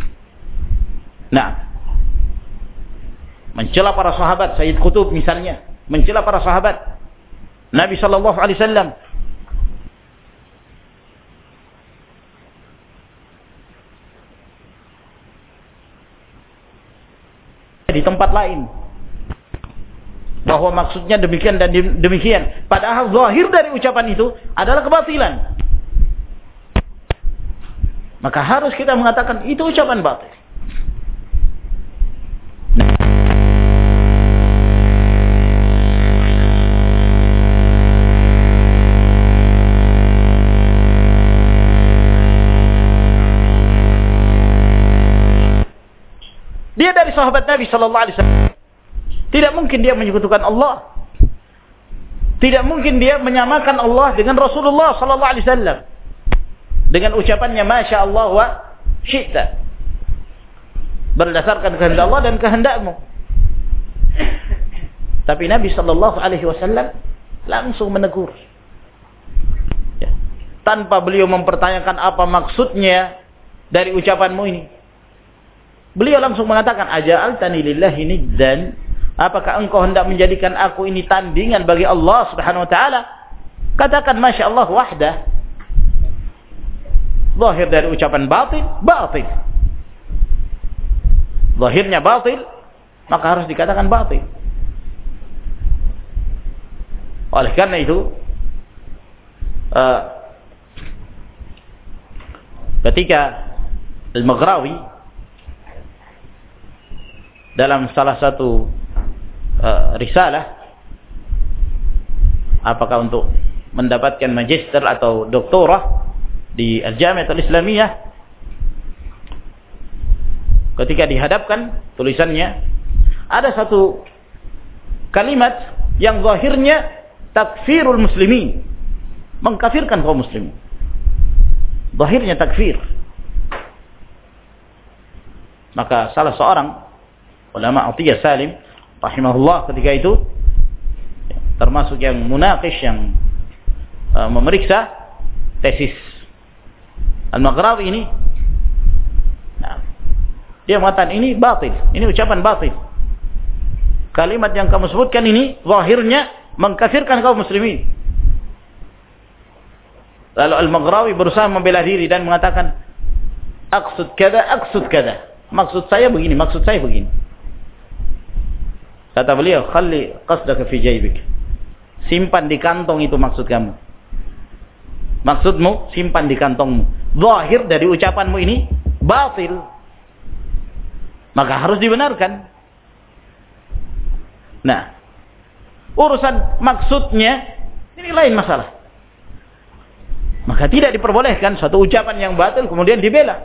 Mencela para sahabat, Sayyid Qutb misalnya, mencela para sahabat Nabi sallallahu alaihi wasallam. Di tempat lain bahwa maksudnya demikian dan demikian, padahal zahir dari ucapan itu adalah kebatilan. Maka harus kita mengatakan itu ucapan batil. Dia dari sahabat Nabi sallallahu alaihi wasallam. Tidak mungkin dia menyekutukan Allah. Tidak mungkin dia menyamakan Allah dengan Rasulullah sallallahu alaihi wasallam dengan ucapannya masya Allah wa syi'ta, berdasarkan kehendak Allah dan kehendakmu. Tapi Nabi sallallahu alaihi wasallam langsung menegur, ya, tanpa beliau mempertanyakan apa maksudnya dari ucapanmu ini. Beliau langsung mengatakan, aja'altani lillahi niddan, apakah engkau hendak menjadikan aku ini tandingan bagi Allah Subhanahu wa taala? Katakan masya Allah wahdah. Zahir dari ucapan batil, batil. Zahirnya batil, maka harus dikatakan batil. Oleh karena itu, ketika Al-Maghrawi dalam salah satu risalah, apakah untuk mendapatkan magister atau doktorah di Al-Jami'ah Al-Islamiyah, ketika dihadapkan tulisannya, ada satu kalimat yang zahirnya takfirul muslimin, mengkafirkan kaum muslimin. Zahirnya takfir. Maka salah seorang ulama Atiyah Salim rahimahullah ketika itu, termasuk yang munaqish, yang memeriksa tesis Al-Maghrawi ini, dia mengatakan ini batil, ini ucapan batil. Kalimat yang kamu sebutkan ini zahirnya mengkafirkan kaum muslimin. Lalu Al-Maghrawi berusaha membela diri dan mengatakan, aqsud kada, maksud saya begini, maksud saya begini. Kata beliau, khalli qasdaka fi jaybik, simpan di kantong itu maksud kamu. Maksudmu simpan di kantongmu. Zahir dari ucapanmu ini batil, maka harus dibenarkan. Nah, urusan maksudnya ini lain masalah. Maka tidak diperbolehkan suatu ucapan yang batil kemudian dibela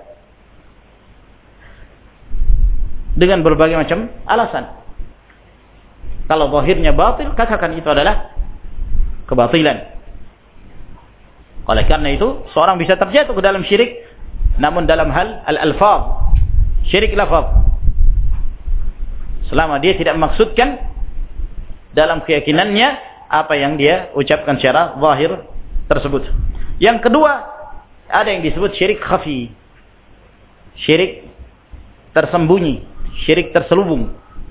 dengan berbagai macam alasan. Kalau zahirnya batil, katakan itu adalah kebatilan. Oleh karena itu, seorang bisa terjatuh ke dalam syirik, namun dalam hal al-alfaz, syirik lafaz, selama dia tidak memaksudkan dalam keyakinannya apa yang dia ucapkan secara zahir tersebut. Yang kedua, ada yang disebut syirik khafi, syirik tersembunyi, syirik terselubung,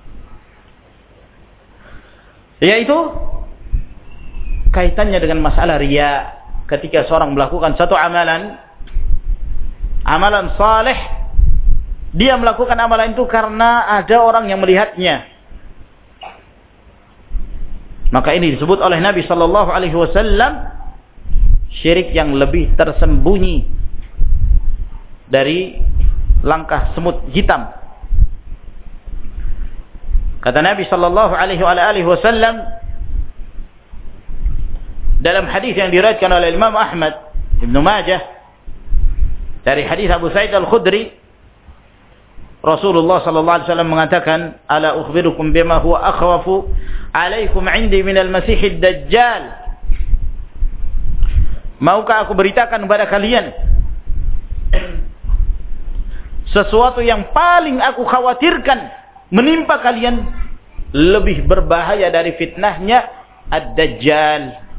yaitu kaitannya dengan masalah riya. Ketika seorang melakukan satu amalan saleh, dia melakukan amalan itu karena ada orang yang melihatnya, maka ini disebut oleh Nabi sallallahu alaihi wasallam syirik yang lebih tersembunyi dari langkah semut hitam. Kata Nabi sallallahu alaihi wasallam dalam hadis yang diriwayatkan oleh Imam Ahmad, Ibnu Majah, dari hadis Abu Sa'id Al-Khudri, Rasulullah sallallahu alaihi wasallam mengatakan, "Ala ukhbirukum bima huwa akhwafu 'alaikum 'indi min al-Masih ad-Dajjal?" Maukah aku beritakan kepada kalian sesuatu yang paling aku khawatirkan menimpa kalian, lebih berbahaya dari fitnahnya Ad-Dajjal?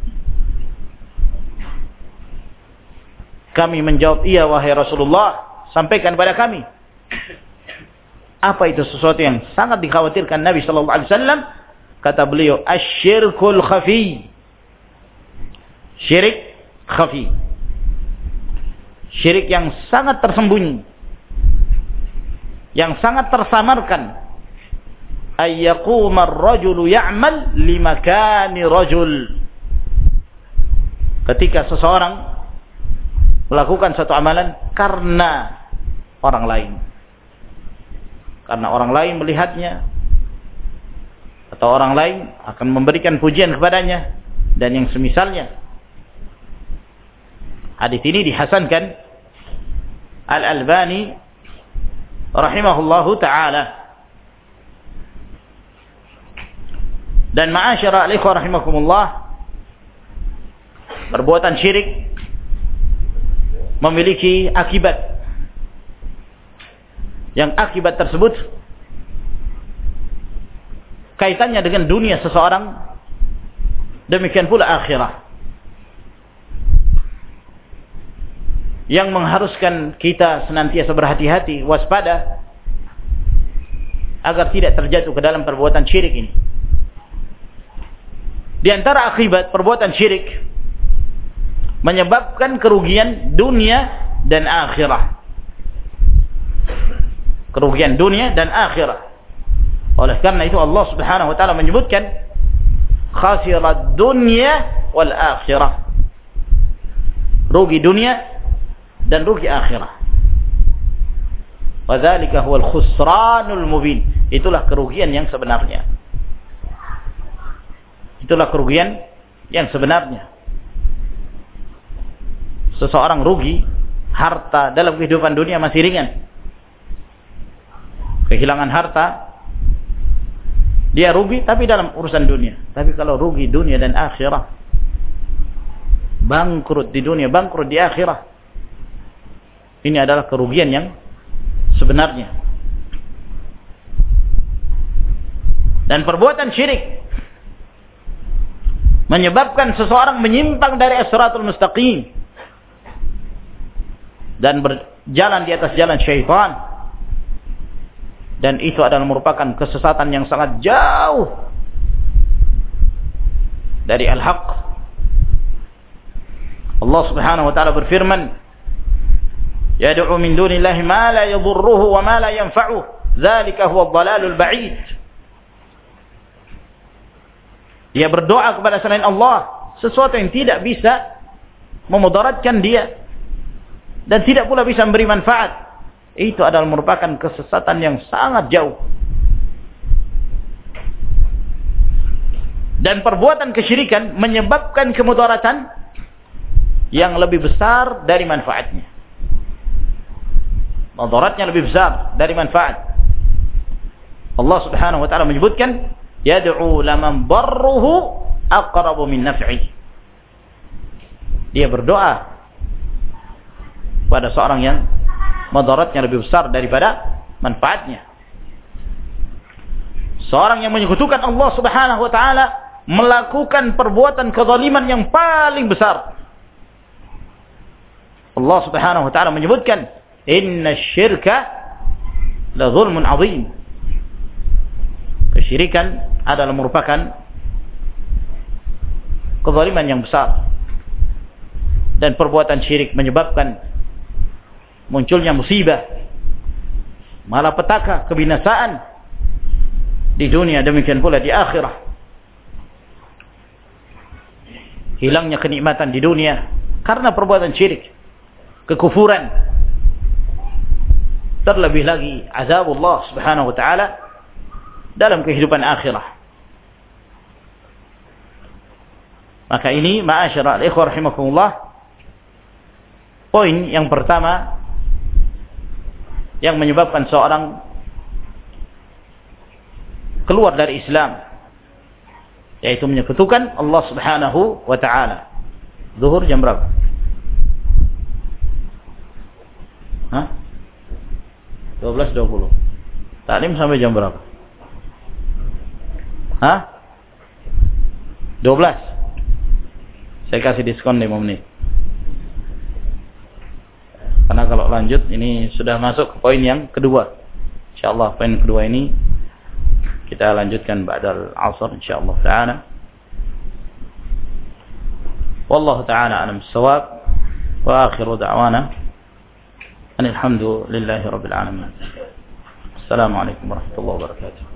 Kami menjawab, iya wahai Rasulullah, sampaikan kepada kami. Apa itu sesuatu yang sangat dikhawatirkan Nabi sallallahu alaihi wasallam? Kata beliau, asyirkul khafi. Syirik khafi. Syirik yang sangat tersembunyi, yang sangat tersamarkan. Ayyaquma ar-rajulu ya'mal limakani rajul. Ketika seseorang melakukan satu amalan karena orang lain, karena orang lain melihatnya, atau orang lain akan memberikan pujian kepadanya, dan yang semisalnya. Hadis ini dihasankan Al-Albani rahimahullahu ta'ala. Dan ma'asyara al-ikhwah rahimakumullah, perbuatan syirik memiliki akibat, yang akibat tersebut kaitannya dengan dunia seseorang, demikian pula akhirah, yang mengharuskan kita senantiasa berhati-hati, waspada, agar tidak terjatuh ke dalam perbuatan syirik ini. Di antara akibat perbuatan syirik menyebabkan kerugian dunia dan akhirah. Kerugian dunia dan akhirah. Oleh karena itu Allah Subhanahu wa taala menyebutkan khasirad dunya wal akhirah. Rugi dunia dan rugi akhirah. Wa dzalika huwal khusranul mubin. Itulah kerugian yang sebenarnya. Itulah kerugian yang sebenarnya. seseorang rugi, harta dalam kehidupan dunia masih ringan. Kehilangan harta, dia rugi tapi dalam urusan dunia. Tapi kalau rugi dunia dan akhirat, bangkrut di dunia, bangkrut di akhirat, ini adalah kerugian yang sebenarnya. Dan perbuatan syirik menyebabkan seseorang menyimpang dari as-siratul mustaqim dan berjalan di atas jalan syaitan. Dan itu adalah merupakan kesesatan yang sangat jauh dari al-haq. Allah Subhanahu wa taala berfirman, "Yad'u min dunillahi ma la yadhurruhu wa ma la yanfa'uhu, dzalika huwa ad-dhalalul ba'id." Dia berdoa kepada selain Allah sesuatu yang tidak bisa memudaratkan dia dan tidak pula bisa memberi manfaat. Itu adalah merupakan kesesatan yang sangat jauh. Dan perbuatan kesyirikan menyebabkan kemudaratan yang lebih besar dari manfaatnya. Mudaratnya lebih besar dari manfaat. Allah Subhanahu wa taala menyebutkan, yad'u laman darruhu aqrabu min naf'i. Dia berdoa pada seorang yang mudaratnya lebih besar daripada manfaatnya. Seorang yang menyekutukan Allah Subhanahu wa taala melakukan perbuatan kezaliman yang paling besar. Allah Subhanahu wa taala menyebutkan, "Innasyirka la dzulmun 'adzim." Kesyirikan adalah merupakan kezaliman yang besar. Dan perbuatan syirik menyebabkan munculnya musibah, malapetaka, kebinasaan di dunia, demikian pula di akhirat. Hilangnya kenikmatan di dunia karena perbuatan syirik, kekufuran. Terlebih lagi azabullah Subhanahu wa taala dalam kehidupan akhirat. Maka ini ma'asyiral ikhwah rahimakumullah, poin yang pertama yang menyebabkan seorang keluar dari Islam, yaitu menyekutukan Allah Subhanahu wa taala. Zuhur jam berapa? Hah? 12.20. Taklim sampai jam berapa? Hah? 12. Saya kasih diskon 5 menit. Karena kalau lanjut ini sudah masuk ke poin yang kedua. Insyaallah poin kedua ini kita lanjutkan ba'dal 'asr insyaallah ta'ala. Wallahu ta'ala a'lam bis-shawab. Wa akhiru da'wana alhamdulillahi rabbil alamin. Assalamualaikum warahmatullahi wabarakatuh.